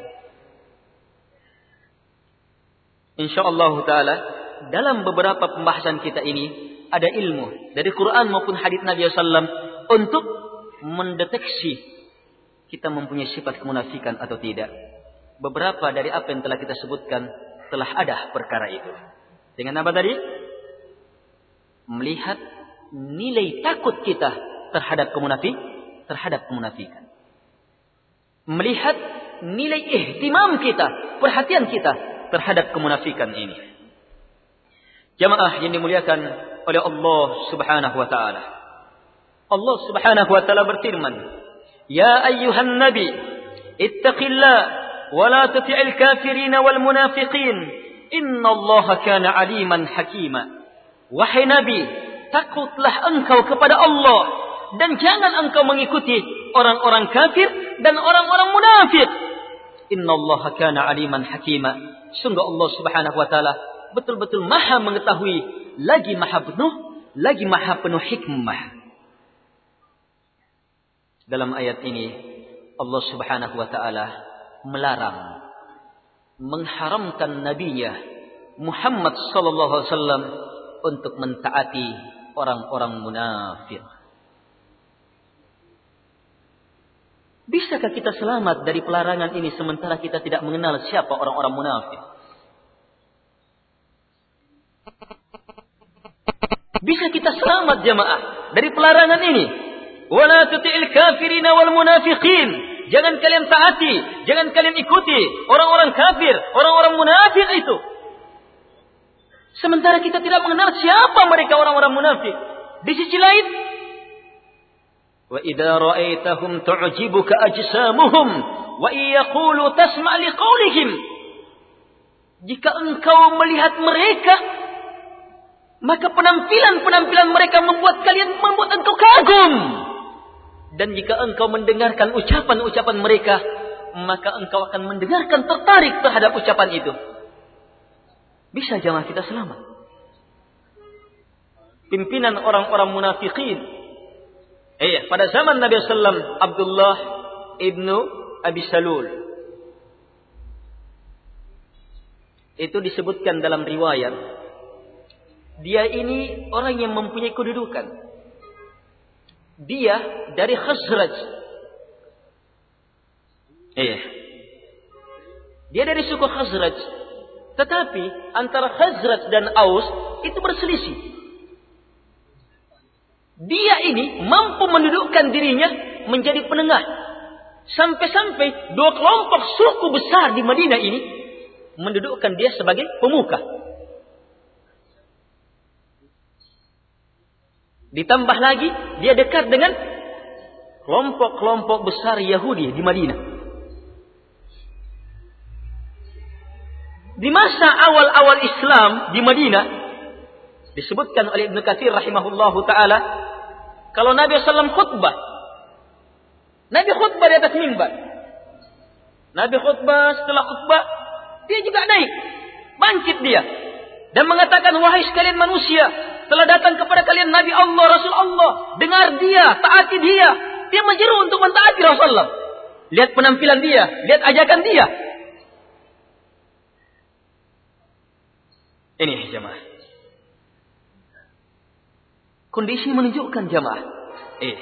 Insyaallah taala dalam beberapa pembahasan kita ini ada ilmu dari Quran maupun hadis Nabi sallallahu alaihi wasallam untuk mendeteksi kita mempunyai sifat kemunafikan atau tidak. Beberapa dari apa yang telah kita sebutkan telah ada perkara itu. Dengan apa tadi? Melihat nilai takut kita terhadap kemunafik, terhadap kemunafikan. Melihat nilai ihtimam kita, perhatian kita terhadap kemunafikan ini. Jamaah yang dimuliakan oleh Allah Subhanahu wa taala. Allah Subhanahu wa taala berfirman, "Ya ayyuhan nabi, ittaqillah wa la tuti'il kafirin wal munafiqin. Innallaha kana aliman hakima." Wahai nabi, takutlah engkau kepada Allah dan jangan engkau mengikuti orang-orang kafir dan orang-orang munafik. Innallaha kana aliman hakima. Sungguh Allah Subhanahu wa taala betul-betul maha mengetahui, lagi maha penuh, lagi maha penuh hikmah. Dalam ayat ini Allah Subhanahu wa taala melarang, mengharamkan nabinya Muhammad sallallahu alaihi wasallam untuk mentaati orang-orang munafik. Bisakah kita selamat dari pelarangan ini sementara kita tidak mengenal siapa orang-orang munafik? Bisa kita selamat jamaah dari pelarangan ini? Wala tuti'il kafirin wal munafiqin. Jangan kalian taati, jangan kalian ikuti orang-orang kafir, orang-orang munafik itu. Sementara kita tidak mengenal siapa mereka orang-orang munafik. Di sisi lain, wa idza ra'aitahum tu'jibuka ajsamuhum wa yaqulu tasma' liqaulihim. Jika engkau melihat mereka, maka penampilan-penampilan mereka membuat kalian, membuat engkau kagum. Dan jika engkau mendengarkan ucapan-ucapan mereka, maka engkau akan mendengarkan, tertarik terhadap ucapan itu. Bisa jamaah kita selamat. Pimpinan orang-orang munafikin, eh, pada zaman Nabi sallallahu alaihi wasallam, Abdullah ibnu Abi Salul, itu disebutkan dalam riwayat, dia ini orang yang mempunyai kedudukan. Dia dari Khazraj. Eh. Dia dari suku Khazraj. Tetapi antara Khazraj dan Aus itu berselisih. Dia ini mampu mendudukkan dirinya menjadi penengah. Sampai-sampai dua kelompok suku besar di Madinah ini mendudukkan dia sebagai pemuka. Ditambah lagi dia dekat dengan kelompok-kelompok besar Yahudi di Madinah. Di masa awal-awal Islam di Madinah, disebutkan oleh Ibnu Katsir rahimahullahu taala, kalau Nabi sallallahu alaihi wasallam khutbah, Nabi khutbah di atas mimbar. Nabi khutbah, setelah khutbah dia juga naik, bangkit dia dan mengatakan, wahai sekalian manusia, telah datang kepada kalian Nabi Allah, Rasul Allah, dengar dia, taati dia. Dia menyeru untuk mentaati Rasulullah. Lihat penampilan dia, lihat ajakan dia. Ini jamaah, kondisi menunjukkan jamaah, eh,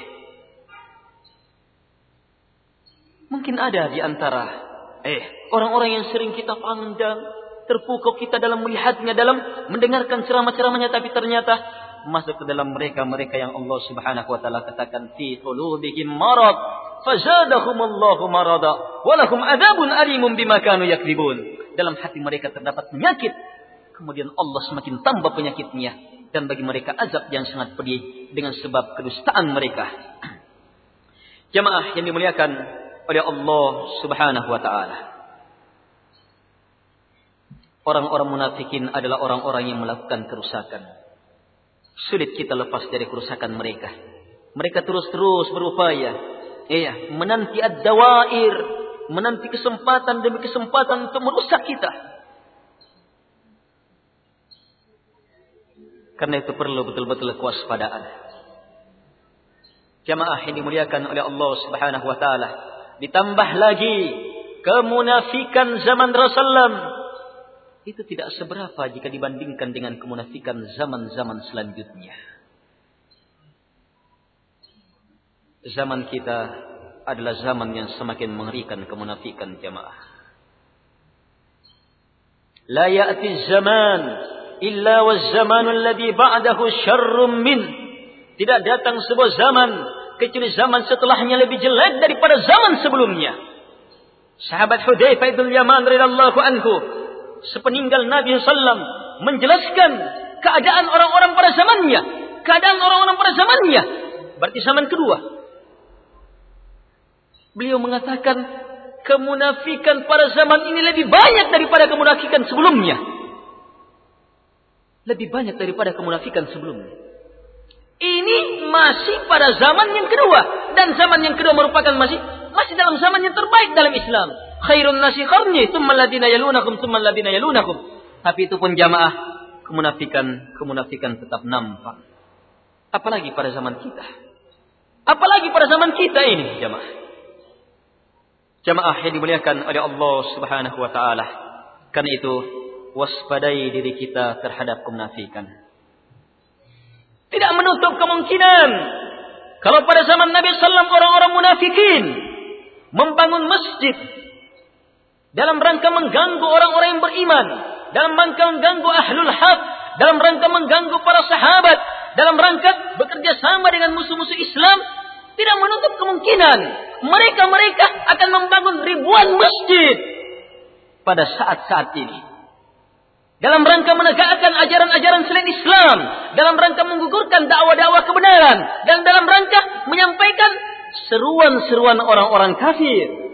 mungkin ada di antara eh orang-orang yang sering kita pandang, terpukau kita dalam melihatnya, dalam mendengarkan ceramah-ceramahnya, tapi ternyata masuk ke dalam mereka-mereka yang Allah Subhanahu wa taala katakan fi qulubihim marad fazadahumullahu marada wa lahum adzabun alimun bima kanu yakdzibun. Dalam hati mereka terdapat penyakit, kemudian Allah semakin tambah penyakitnya, dan bagi mereka azab yang sangat pedih dengan sebab kedustaan mereka. Jamaah yang dimuliakan oleh Allah Subhanahu wa taala, orang-orang munafikin adalah orang-orang yang melakukan kerusakan. Sulit kita lepas dari kerusakan mereka. Mereka terus-terus berupaya, iya, menanti ad-dawair, menanti kesempatan demi kesempatan untuk merusak kita. Karena itu perlu betul-betul kewaspadaan. Jamaah yang dimuliakan oleh Allah Subhanahu wa taala, ditambah lagi kemunafikan zaman Rasulullah itu tidak seberapa jika dibandingkan dengan kemunafikan zaman-zaman selanjutnya. Zaman kita adalah zaman yang semakin mengerikan kemunafikan jamaah. La ya'ti zaman illa waz-zamanu alladhi ba'dahu syarrun min. Tidak datang sebuah zaman kecuali zaman setelahnya lebih jelek daripada zaman sebelumnya. Sahabat Hudzaifah bin Yaman radhiyallahu anhu sepeninggal Nabi sallallahu alaihi wasallam menjelaskan keadaan orang-orang pada zamannya, keadaan orang-orang pada zamannya, berarti zaman kedua. Beliau mengatakan kemunafikan pada zaman ini lebih banyak daripada kemunafikan sebelumnya. Lebih banyak daripada kemunafikan sebelumnya. Ini masih pada zaman yang kedua, dan zaman yang kedua merupakan masih masih dalam zaman yang terbaik dalam Islam. Khairun nasi qarni tsumma alladziina yalunakum tsumma alladziina yalunakum. Tapi itu pun jamaah, kemunafikan kemunafikan tetap nampak. Apalagi pada zaman kita. Apalagi pada zaman kita ini jamaah. Jamaah yang dimuliakan oleh Allah Subhanahu wa taala. Karena itu waspadai diri kita terhadap kemunafikan. Tidak menutup kemungkinan kalau pada zaman Nabi sallallahu alaihi wasallam orang-orang munafikin membangun masjid dalam rangka mengganggu orang-orang yang beriman, dalam rangka mengganggu ahlul haq, dalam rangka mengganggu para sahabat, dalam rangka bekerja sama dengan musuh-musuh Islam, tidak menutup kemungkinan mereka-mereka akan membangun ribuan masjid pada saat-saat ini. Dalam rangka menegakkan ajaran-ajaran selain Islam, dalam rangka menggugurkan dakwah-dakwah kebenaran, dan dalam rangka menyampaikan seruan-seruan orang-orang kafir.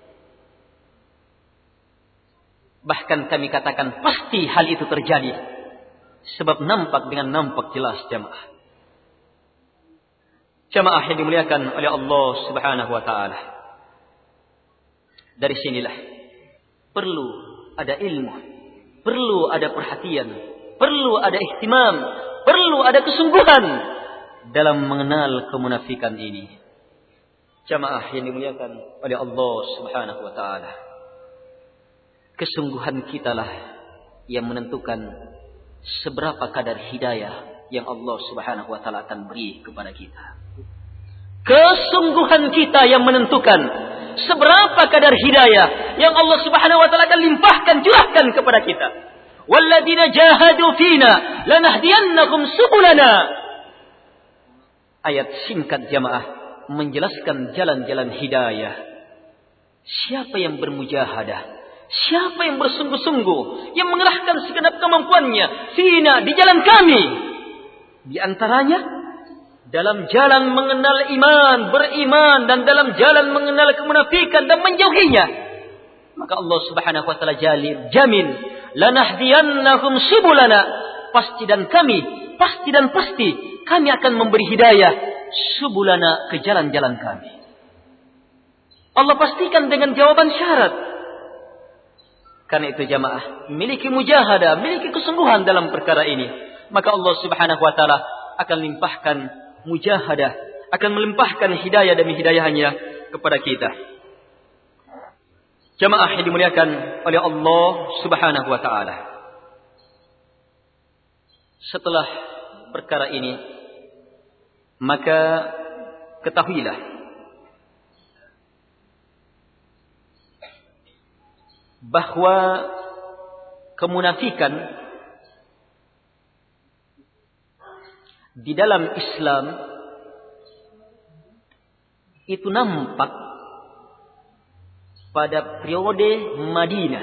Bahkan kami katakan pasti hal itu terjadi, sebab nampak dengan nampak jelas jamaah. Jamaah yang dimuliakan oleh Allah Subhanahu wa taala. Dari sinilah perlu ada ilmu, perlu ada perhatian, perlu ada ihtimam, perlu ada kesungguhan dalam mengenal kemunafikan ini. Jamaah yang dimuliakan oleh Allah Subhanahu wa taala. Kesungguhan kitalah yang menentukan seberapa kadar hidayah yang Allah Subhanahu wa taala akan beri kepada kita. Kesungguhan kita yang menentukan seberapa kadar hidayah yang Allah Subhanahu wa taala akan limpahkan, curahkan kepada kita. Walladzina jahadu fina lanahdiyannahum subulana. Ayat singkat jamaah menjelaskan jalan-jalan hidayah. Siapa yang bermujahadah, siapa yang bersungguh-sungguh, yang mengerahkan segenap kemampuannya fina, di jalan kami, di antaranya dalam jalan mengenal iman, beriman, dan dalam jalan mengenal kemunafikan dan menjauhinya, maka Allah Subhanahu wa taala jamin lanahdiyannahum subulana, pasti dan kami, pasti dan pasti kami akan memberi hidayah subulana, ke jalan-jalan kami. Allah pastikan dengan jawaban syarat. Karena itu jamaah, miliki mujahadah, miliki kesungguhan dalam perkara ini. Maka Allah subhanahu wa ta'ala akan limpahkan mujahadah, akan melimpahkan hidayah demi hidayahnya kepada kita. Jamaah yang dimuliakan oleh Allah subhanahu wa ta'ala. Setelah perkara ini, maka ketahuilah bahwa kemunafikan di dalam Islam itu nampak pada periode Madinah.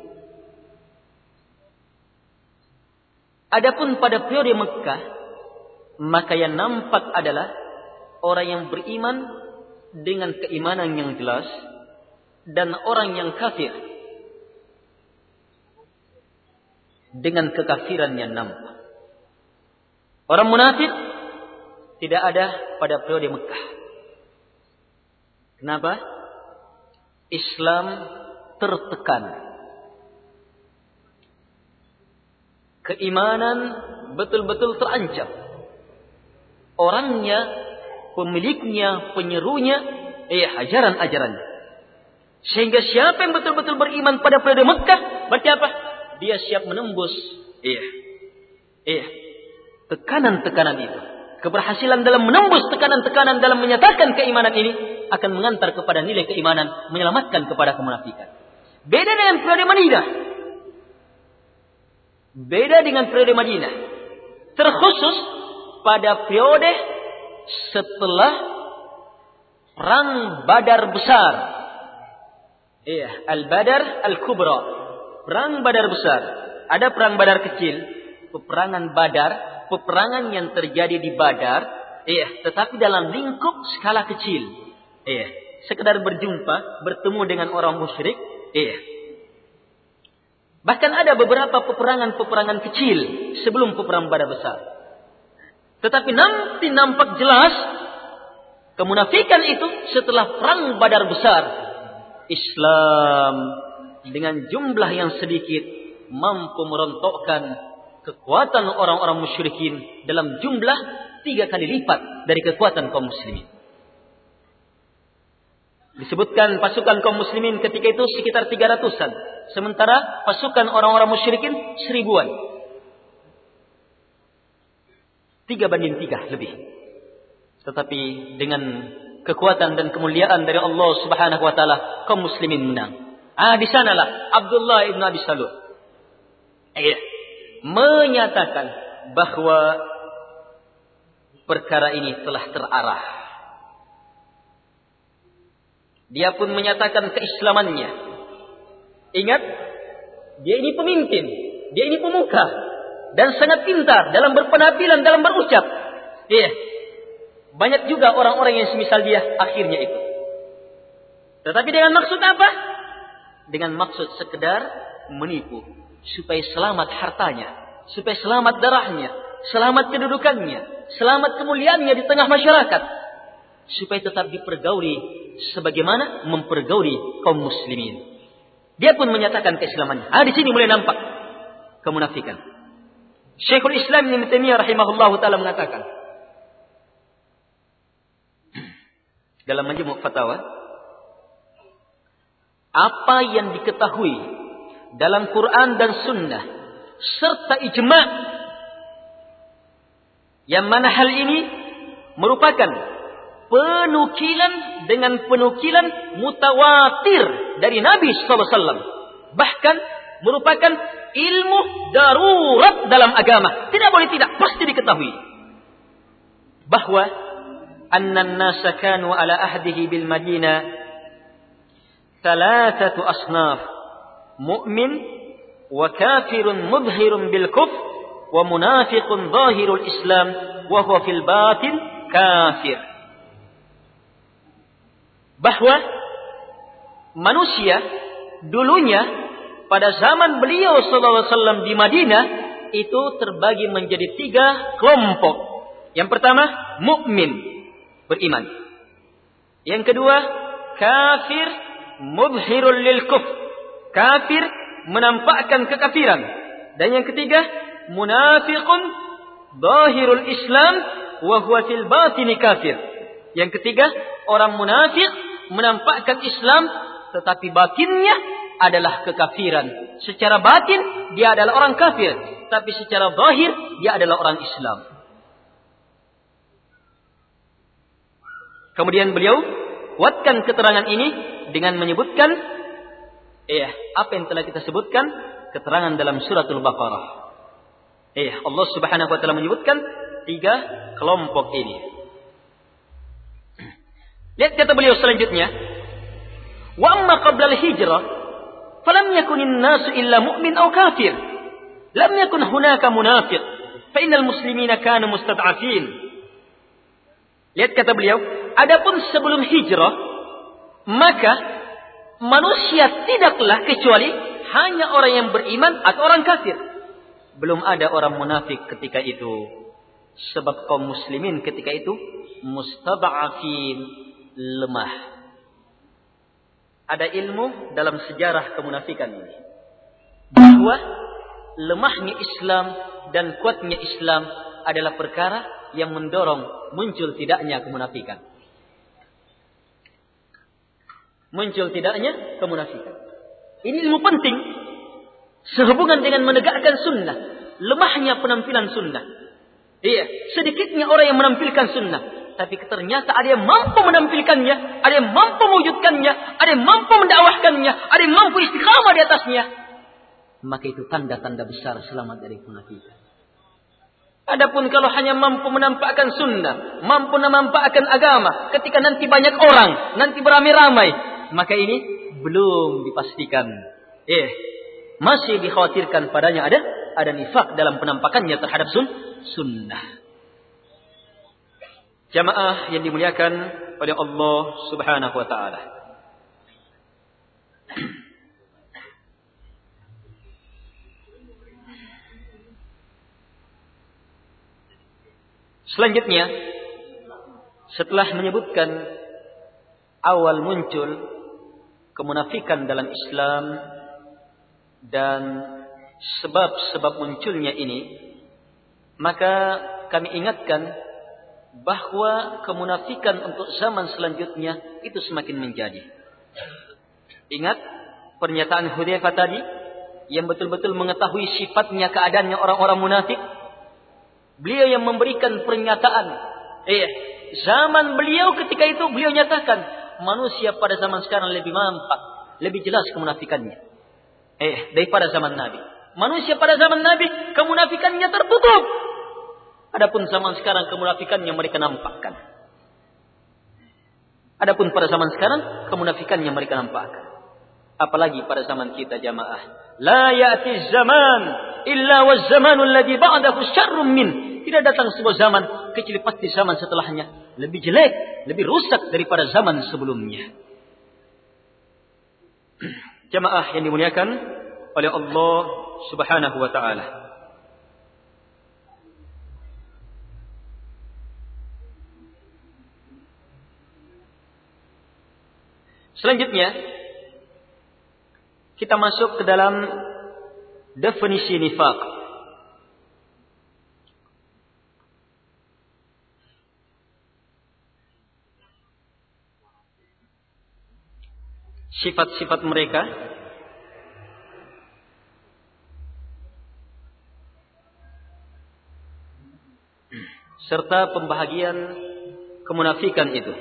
Adapun pada periode Mekah, maka yang nampak adalah orang yang beriman dengan keimanan yang jelas dan orang yang kafir dengan kekafiran yang nampak. Orang munafik tidak ada pada periode Mekah. Kenapa? Islam tertekan. Keimanan betul-betul terancam. Orangnya, pemiliknya, penyerunya, eh ajaran-ajarannya. Sehingga siapa yang betul-betul beriman pada periode Mekah, berarti apa? Dia siap menembus eh eh tekanan-tekanan itu. Keberhasilan dalam menembus tekanan-tekanan dalam menyatakan keimanan ini akan mengantar kepada nilai keimanan, menyelamatkan kepada kemunafikan. Beda dengan periode Madinah. Beda dengan periode Madinah. Terkhusus pada periode setelah perang Badar besar. Iya, Al-Badar Al-Kubra. Perang Badar besar. Ada perang Badar kecil, peperangan Badar, peperangan yang terjadi di Badar, iya, tetapi dalam lingkup skala kecil. Iya, sekedar berjumpa, bertemu dengan orang musyrik, iya. Bahkan ada beberapa peperangan-peperangan kecil sebelum peperangan Badar besar. Tetapi nanti nampak jelas kemunafikan itu setelah perang Badar besar. Islam dengan jumlah yang sedikit mampu merontokkan kekuatan orang-orang musyrikin dalam jumlah tiga kali lipat dari kekuatan kaum muslimin. Disebutkan pasukan kaum muslimin ketika itu sekitar tiga ratusan. Sementara pasukan orang-orang musyrikin seribuan. Tiga banding tiga lebih. Tetapi dengan kekuatan dan kemuliaan dari Allah subhanahu wa ta'ala, kaum muslimin menang. Ah, di sanalah Abdullah ibn Abi Salul eh, menyatakan bahwa perkara ini telah terarah. Dia pun menyatakan keislamannya. Ingat, dia ini pemimpin, dia ini pemuka dan sangat pintar dalam berpenampilan, dalam berucap. Iya. Banyak juga orang-orang yang semisal dia akhirnya itu. Tetapi dengan maksud apa? Dengan maksud sekedar menipu supaya selamat hartanya, supaya selamat darahnya, selamat kedudukannya, selamat kemuliaannya di tengah masyarakat, supaya tetap dipergauli sebagaimana mempergauli kaum muslimin. Dia pun menyatakan keislamannya. Ah, di sini mulai nampak kemunafikan. Syekhul Islam Ibnu Taimiyah rahimahullahu taala mengatakan dalam Majmu' Fatawa, apa yang diketahui dalam Quran dan Sunnah serta ijma' yang mana hal ini merupakan penukilan dengan penukilan mutawatir dari Nabi sallallahu alaihi wasallam, bahkan merupakan ilmu darurat dalam agama, tidak boleh tidak, pasti diketahui bahwa annan nasa kanu ala ahdihi bil Madinah thalathatu asnaf, mu'min wa kafirun mudhirun bil kufr wa munafiqun zahirul Islam wa huwa fil batin kafir. Bahwa manusia dulunya pada zaman beliau sallallahu alaihi wasallam di Madinah itu terbagi menjadi tiga kelompok. Yang pertama, mukmin, beriman. Yang kedua, kafir mubhirul lil kufr. Kafir menampakkan kekafiran. Dan yang ketiga, munafiqun zahirul Islam wa huwa fil batini kafir. Yang ketiga, orang munafik menampakkan Islam tetapi batinnya adalah kekafiran. Secara batin dia adalah orang kafir, tapi secara zahir dia adalah orang Islam. Kemudian beliau kuatkan keterangan ini dengan menyebutkan eh apa yang telah kita sebutkan keterangan dalam suratul Baqarah. Eh Allah Subhanahu wa taala menyebutkan tiga kelompok ini. Lihat kata beliau selanjutnya, wa amma qabla al-hijrah falam yakunin nasu illa mu'min aw kafir. Lam yakun hunaka munafiq fa innal muslimina kanu mustad'afin. Lihat kata beliau, adapun sebelum hijrah maka manusia tidaklah kecuali hanya orang yang beriman atau orang kafir. Belum ada orang munafik ketika itu. Sebab kaum muslimin ketika itu mustad'afin, lemah. Ada ilmu dalam sejarah kemunafikan ini, bahwa lemahnya Islam dan kuatnya Islam adalah perkara yang mendorong muncul tidaknya kemunafikan. Muncul tidaknya kemunafikan. Ini ilmu penting sehubungan dengan menegakkan sunnah. Lemahnya penampilan sunnah. Iya, sedikitnya orang yang menampilkan sunnah, tapi ternyata ada yang mampu menampilkannya, ada yang mampu mewujudkannya, ada yang mampu mendakwahkannya, ada yang mampu istiqamah di atasnya. Maka itu tanda-tanda besar selamat dari kemunafikan. Adapun kalau hanya mampu menampakkan sunnah, mampu menampakkan agama, ketika nanti banyak orang, nanti beramai-ramai, maka ini belum dipastikan. Eh, masih dikhawatirkan padanya ada ada nifak dalam penampakannya terhadap sun, sunnah. Jamaah yang dimuliakan oleh Allah Subhanahu wa taala. Selanjutnya, setelah menyebutkan awal muncul kemunafikan dalam Islam dan sebab-sebab munculnya ini, maka kami ingatkan bahwa kemunafikan untuk zaman selanjutnya itu semakin menjadi. Ingat pernyataan Hudzaifah tadi yang betul-betul mengetahui sifatnya, keadaannya orang-orang munafik. Beliau yang memberikan pernyataan. Eh, zaman beliau ketika itu beliau nyatakan manusia pada zaman sekarang lebih nampak, lebih jelas kemunafikannya. Eh, daripada zaman Nabi. Manusia pada zaman Nabi kemunafikannya tertutup. Adapun zaman sekarang kemunafikannya mereka nampakkan. Adapun pada zaman sekarang kemunafikannya mereka nampakkan. Apalagi pada zaman kita jamaah. La ya'ti zaman illa waz zamanul ladzi ba'dahu syarrun min. Tidak datang sebuah zaman kecuali pasti zaman setelahnya lebih jelek, lebih rusak daripada zaman sebelumnya. Jamaah yang dimuliakan oleh Allah Subhanahu wa taala. Selanjutnya kita masuk ke dalam definisi nifaq. Sifat-sifat mereka serta pembahagian kemunafikan itu.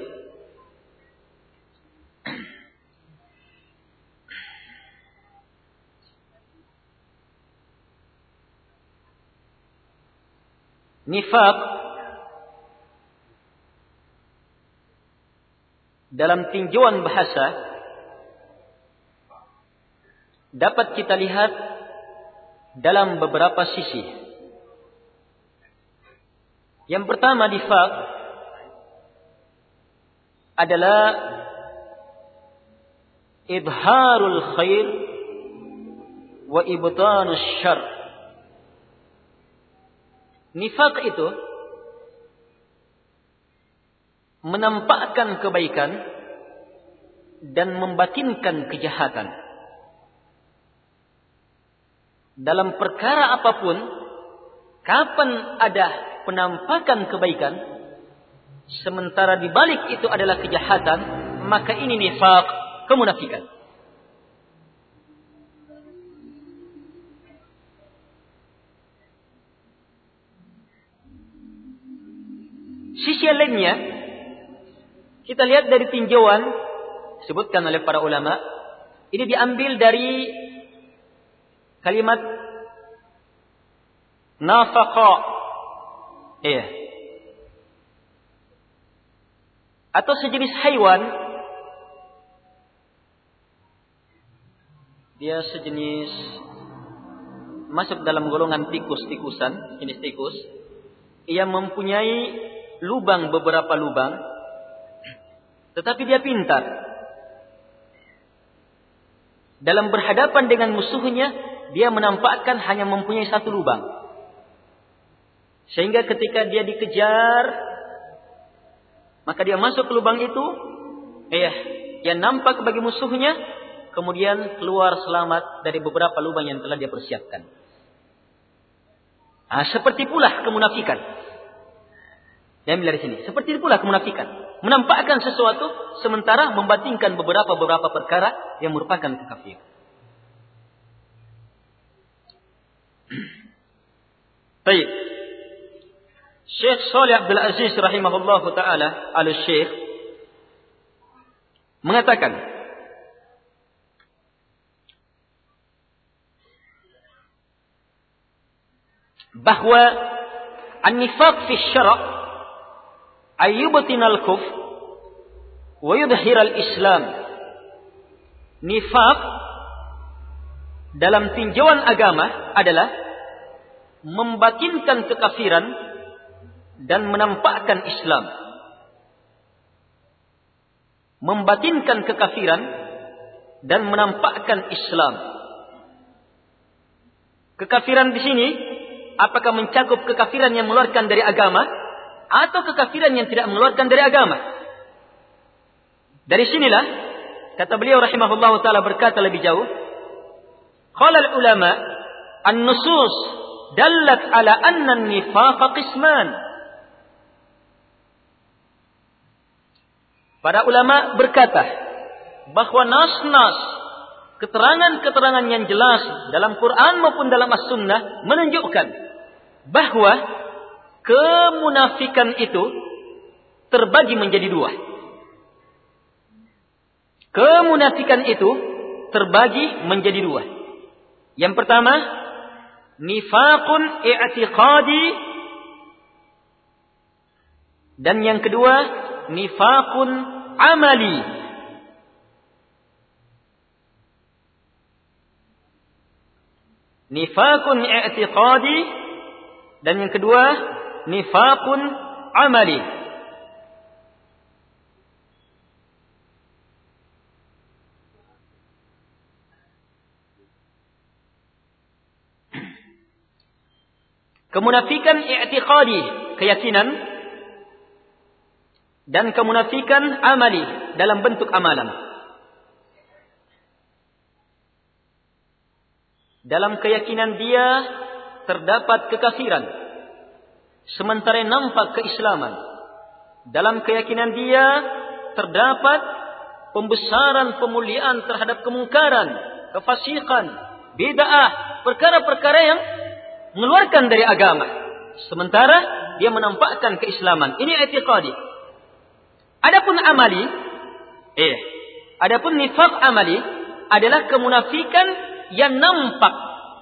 Nifaq dalam tinjauan bahasa dapat kita lihat dalam beberapa sisi. Yang pertama, nifaq adalah idharul khair wa ibtanus syarr. Nifaq itu menampakkan kebaikan dan membatinkan kejahatan. Dalam perkara apapun, kapan ada penampakan kebaikan, sementara di balik itu adalah kejahatan, maka ini nifaq, kemunafikan. Sisi lainnya, kita lihat dari tinjauan disebutkan oleh para ulama, ini diambil dari kalimat nafaqa, iya, atau sejenis haiwan, dia sejenis masuk dalam golongan tikus-tikusan, jenis tikus, ia mempunyai lubang, beberapa lubang, tetapi dia pintar. Dalam berhadapan dengan musuhnya, dia menampakkan hanya mempunyai satu lubang. Sehingga ketika dia dikejar, maka dia masuk ke lubang itu, eh, dia nampak bagi musuhnya, kemudian keluar selamat dari beberapa lubang yang telah dia persiapkan. Nah, seperti pula kemunafikan. Dia ambil dari sini. Seperti itulah kemunafikan. Menampakkan sesuatu sementara membatinkan beberapa-beberapa perkara yang merupakan kekafiran. Baik. Syekh Shalih Abdul Aziz rahimahullahu taala al-Syekh mengatakan, bahwa an-nifaq fi syara' ayyubtinal kufr wa yudhiral Islam. Nifaq dalam tinjauan agama adalah membatinkan kekafiran dan menampakkan Islam. Membatinkan kekafiran dan menampakkan Islam. Kekafiran di sini apakah mencakup kekafiran yang mengeluarkan dari agama atau kekafiran yang tidak mengeluarkan dari agama? Dari sinilah kata beliau rahimahullahu taala berkata lebih jauh, qala al-ulama an-nusus dallat ala anna an-nifaq qisman. Para ulama berkata bahwa nas-nas, keterangan-keterangan yang jelas dalam Quran maupun dalam As-Sunnah menunjukkan bahwa kemunafikan itu terbagi menjadi dua. Kemunafikan itu terbagi menjadi dua. Yang pertama, nifaqun i'tiqadi, dan yang kedua, nifaqun amali. Nifaqun i'tiqadi, dan yang kedua, nifaqun amali. Kemunafikan i'tiqadi, keyakinan, dan kemunafikan amali, dalam bentuk amalan. Dalam keyakinan dia terdapat kekafiran, sementara nampak keislaman. Dalam keyakinan dia terdapat pembesaran, pemuliaan terhadap kemungkaran, kefasikan, bid'ah, perkara-perkara yang mengeluarkan dari agama, sementara dia menampakkan keislaman. Ini i'tiqadi. Adapun amali, eh, adapun nifaq amali adalah kemunafikan yang nampak.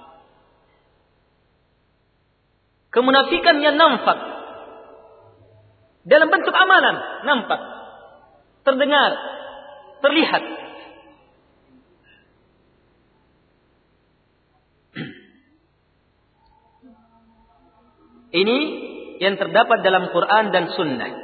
Kemunafikan yang nampak dalam bentuk amalan, nampak, terdengar, terlihat. Ini yang terdapat dalam Quran dan Sunnah.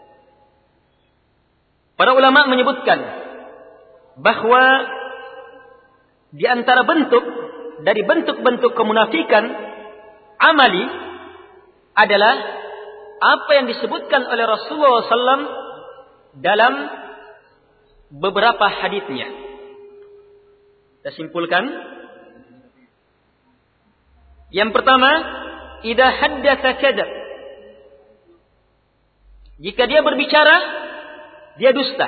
Para ulama menyebutkan bahwa di antara bentuk dari bentuk-bentuk kemunafikan amali adalah apa yang disebutkan oleh Rasulullah sallallahu alaihi wasallam dalam beberapa haditsnya. Kita simpulkan. Yang pertama, idza haddatsa kadzab. Jika dia berbicara, dia dusta.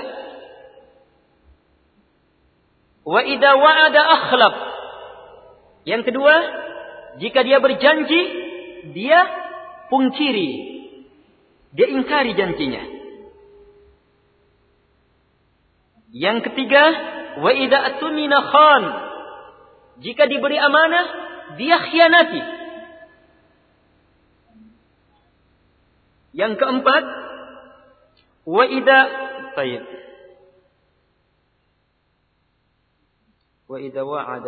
Wa idza wa'ada akhlaf. Yang kedua, jika dia berjanji, dia pungkiri. Dia ingkari janjinya. Yang ketiga, wa idza atumina khan. Jika diberi amanah, dia khianati. Yang keempat, wa idza tayyib. Wa idza wa'ada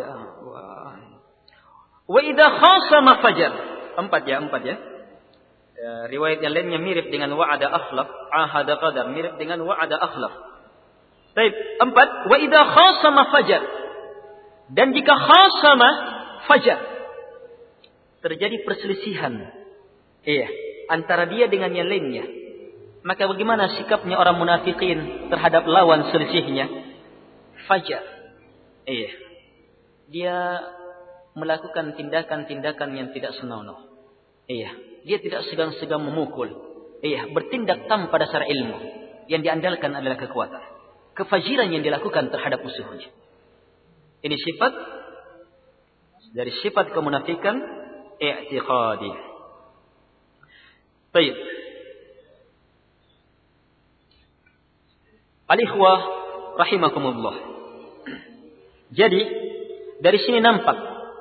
wa idza khasama fajar. Empat ya, empat ya. Ya, riwayat yang lainnya mirip dengan wa'ada akhlaf, ahada qadar, mirip dengan wa'ada akhlaf. Baik, empat, wa idza khasama fajar. Dan jika khasama fajar, terjadi perselisihan, iya, antara dia dengan yang lainnya, maka bagaimana sikapnya orang munafikin terhadap lawan selisihnya? Fajar, iya, dia melakukan tindakan-tindakan yang tidak senonoh. Iya, dia tidak segan-segan memukul. Iya, bertindak tanpa dasar ilmu. Yang diandalkan adalah kekuatan. Kefajiran yang dilakukan terhadap musuhnya. Ini sifat dari sifat kemunafikan i'tiqadi. Baik. Al-ikhwah rahimakumullah. Jadi dari sini nampak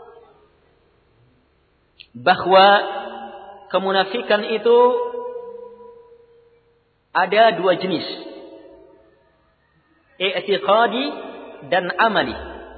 bahwa kemunafikan itu ada dua jenis. I'tiqadi dan amali.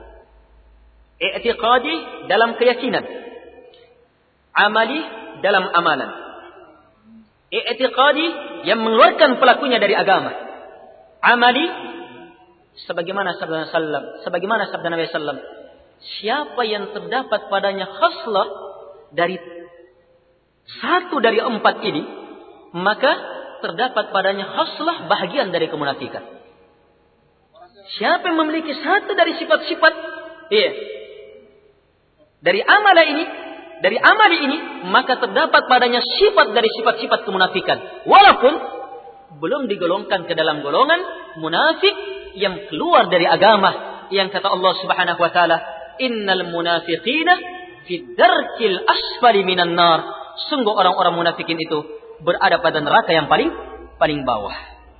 I'tiqadi dalam keyakinan. Amali dalam amalan. I'tiqadi yang mengeluarkan pelakunya dari agama. Amali sebagaimana sabda Nabi sallam, sebagaimana sabda Nabi sallam, siapa yang terdapat padanya khaslah dari satu dari empat ini, maka terdapat padanya khaslah bahagian dari kemunafikan. Siapa yang memiliki satu dari sifat-sifat, iya, dari amalan ini, dari amali ini, maka terdapat padanya sifat dari sifat-sifat kemunafikan. Walaupun belum digolongkan ke dalam golongan munafik yang keluar dari agama, yang kata Allah Subhanahu wa taala, innal munafiqina fi darkil asfali minan nar. Sungguh orang-orang munafikin itu berada pada neraka yang paling paling bawah.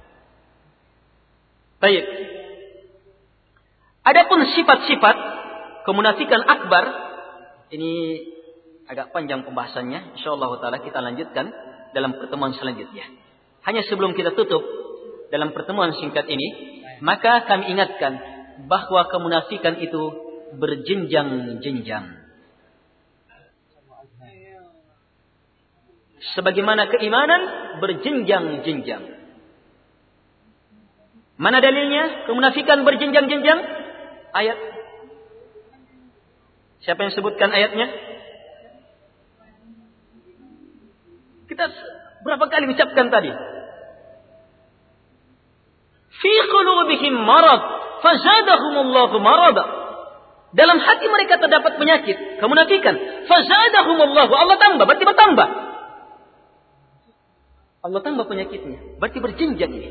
Baik. Adapun sifat-sifat kemunafikan akbar, ini agak panjang pembahasannya. Insyaallah taala kita lanjutkan dalam pertemuan selanjutnya. Hanya sebelum kita tutup dalam pertemuan singkat ini, maka kami ingatkan bahwa kemunafikan itu berjenjang-jenjang. Sebagaimana keimanan berjenjang-jenjang. Mana dalilnya kemunafikan berjenjang-jenjang? Ayat. Siapa yang sebutkan ayatnya? Kita berapa kali ucapkan tadi? Fi qulubihim marad fazadahumullahu marada. Dalam hati mereka terdapat penyakit, kemunafikan. Fazadahumullahu, Allah tambah, berarti bertambah. Allah tambah penyakitnya, berarti berjenjang ini.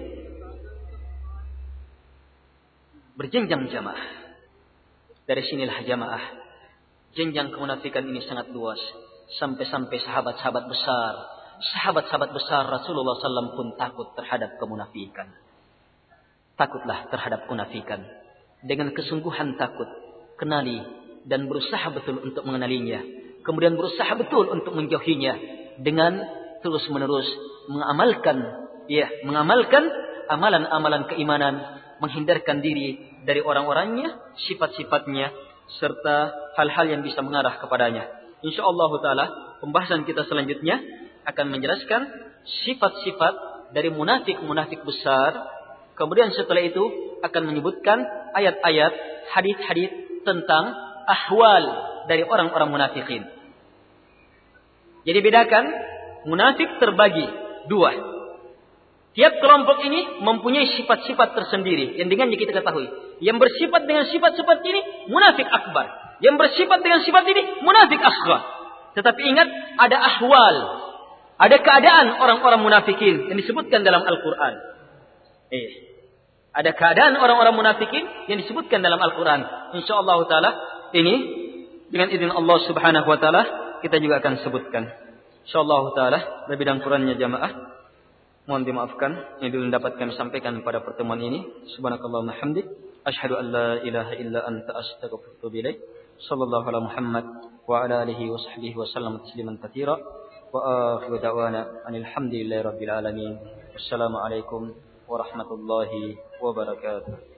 Berjenjang jamaah. Dari sinilah jamaah, jenjang kemunafikan ini sangat luas. Sampai-sampai sahabat-sahabat besar, sahabat-sahabat besar Rasulullah sallallahu alaihi wasallam pun takut terhadap kemunafikan. Takutlah terhadap kemunafikan. Dengan kesungguhan takut, kenali dan berusaha betul untuk mengenalinya. Kemudian berusaha betul untuk menjauhinya. Dengan terus-menerus mengamalkan, ya, mengamalkan amalan-amalan keimanan. Menghindarkan diri dari orang-orangnya, sifat-sifatnya, serta hal-hal yang bisa mengarah kepadanya. InsyaAllah ta'ala, pembahasan kita selanjutnya akan menjelaskan sifat-sifat dari munafik-munafik besar. Kemudian setelah itu akan menyebutkan ayat-ayat, hadis-hadis tentang ahwal dari orang-orang munafikin. Jadi bedakan, munafik terbagi dua. Tiap kelompok ini mempunyai sifat-sifat tersendiri yang dengannya kita ketahui. Yang bersifat dengan sifat seperti ini munafik akbar. Yang bersifat dengan sifat ini munafik asghar. Tetapi ingat, ada ahwal, ada keadaan orang-orang munafikin yang disebutkan dalam Al-Quran. Eh, ada keadaan orang-orang munafikin yang disebutkan dalam Al-Quran. InsyaAllah ta'ala ini dengan izin Allah subhanahu wa ta'ala kita juga akan sebutkan. InsyaAllah ta'ala lebih dan kurangnya jamaah mohon dimaafkan yang dulu dapat kami sampaikan pada pertemuan ini. Subhanakallahumma hamdik, asyhadu an la ilaha illa anta astaghfiruka wa atubu ilaik. Sallallahu ala Muhammad wa ala alihi wa sahbihi wa sallam tasliman katsira. Wa akhiru da'wana anil hamdulillahi rabbil alamin. Wassalamu alaikum warahmatullahi wabarakatuh.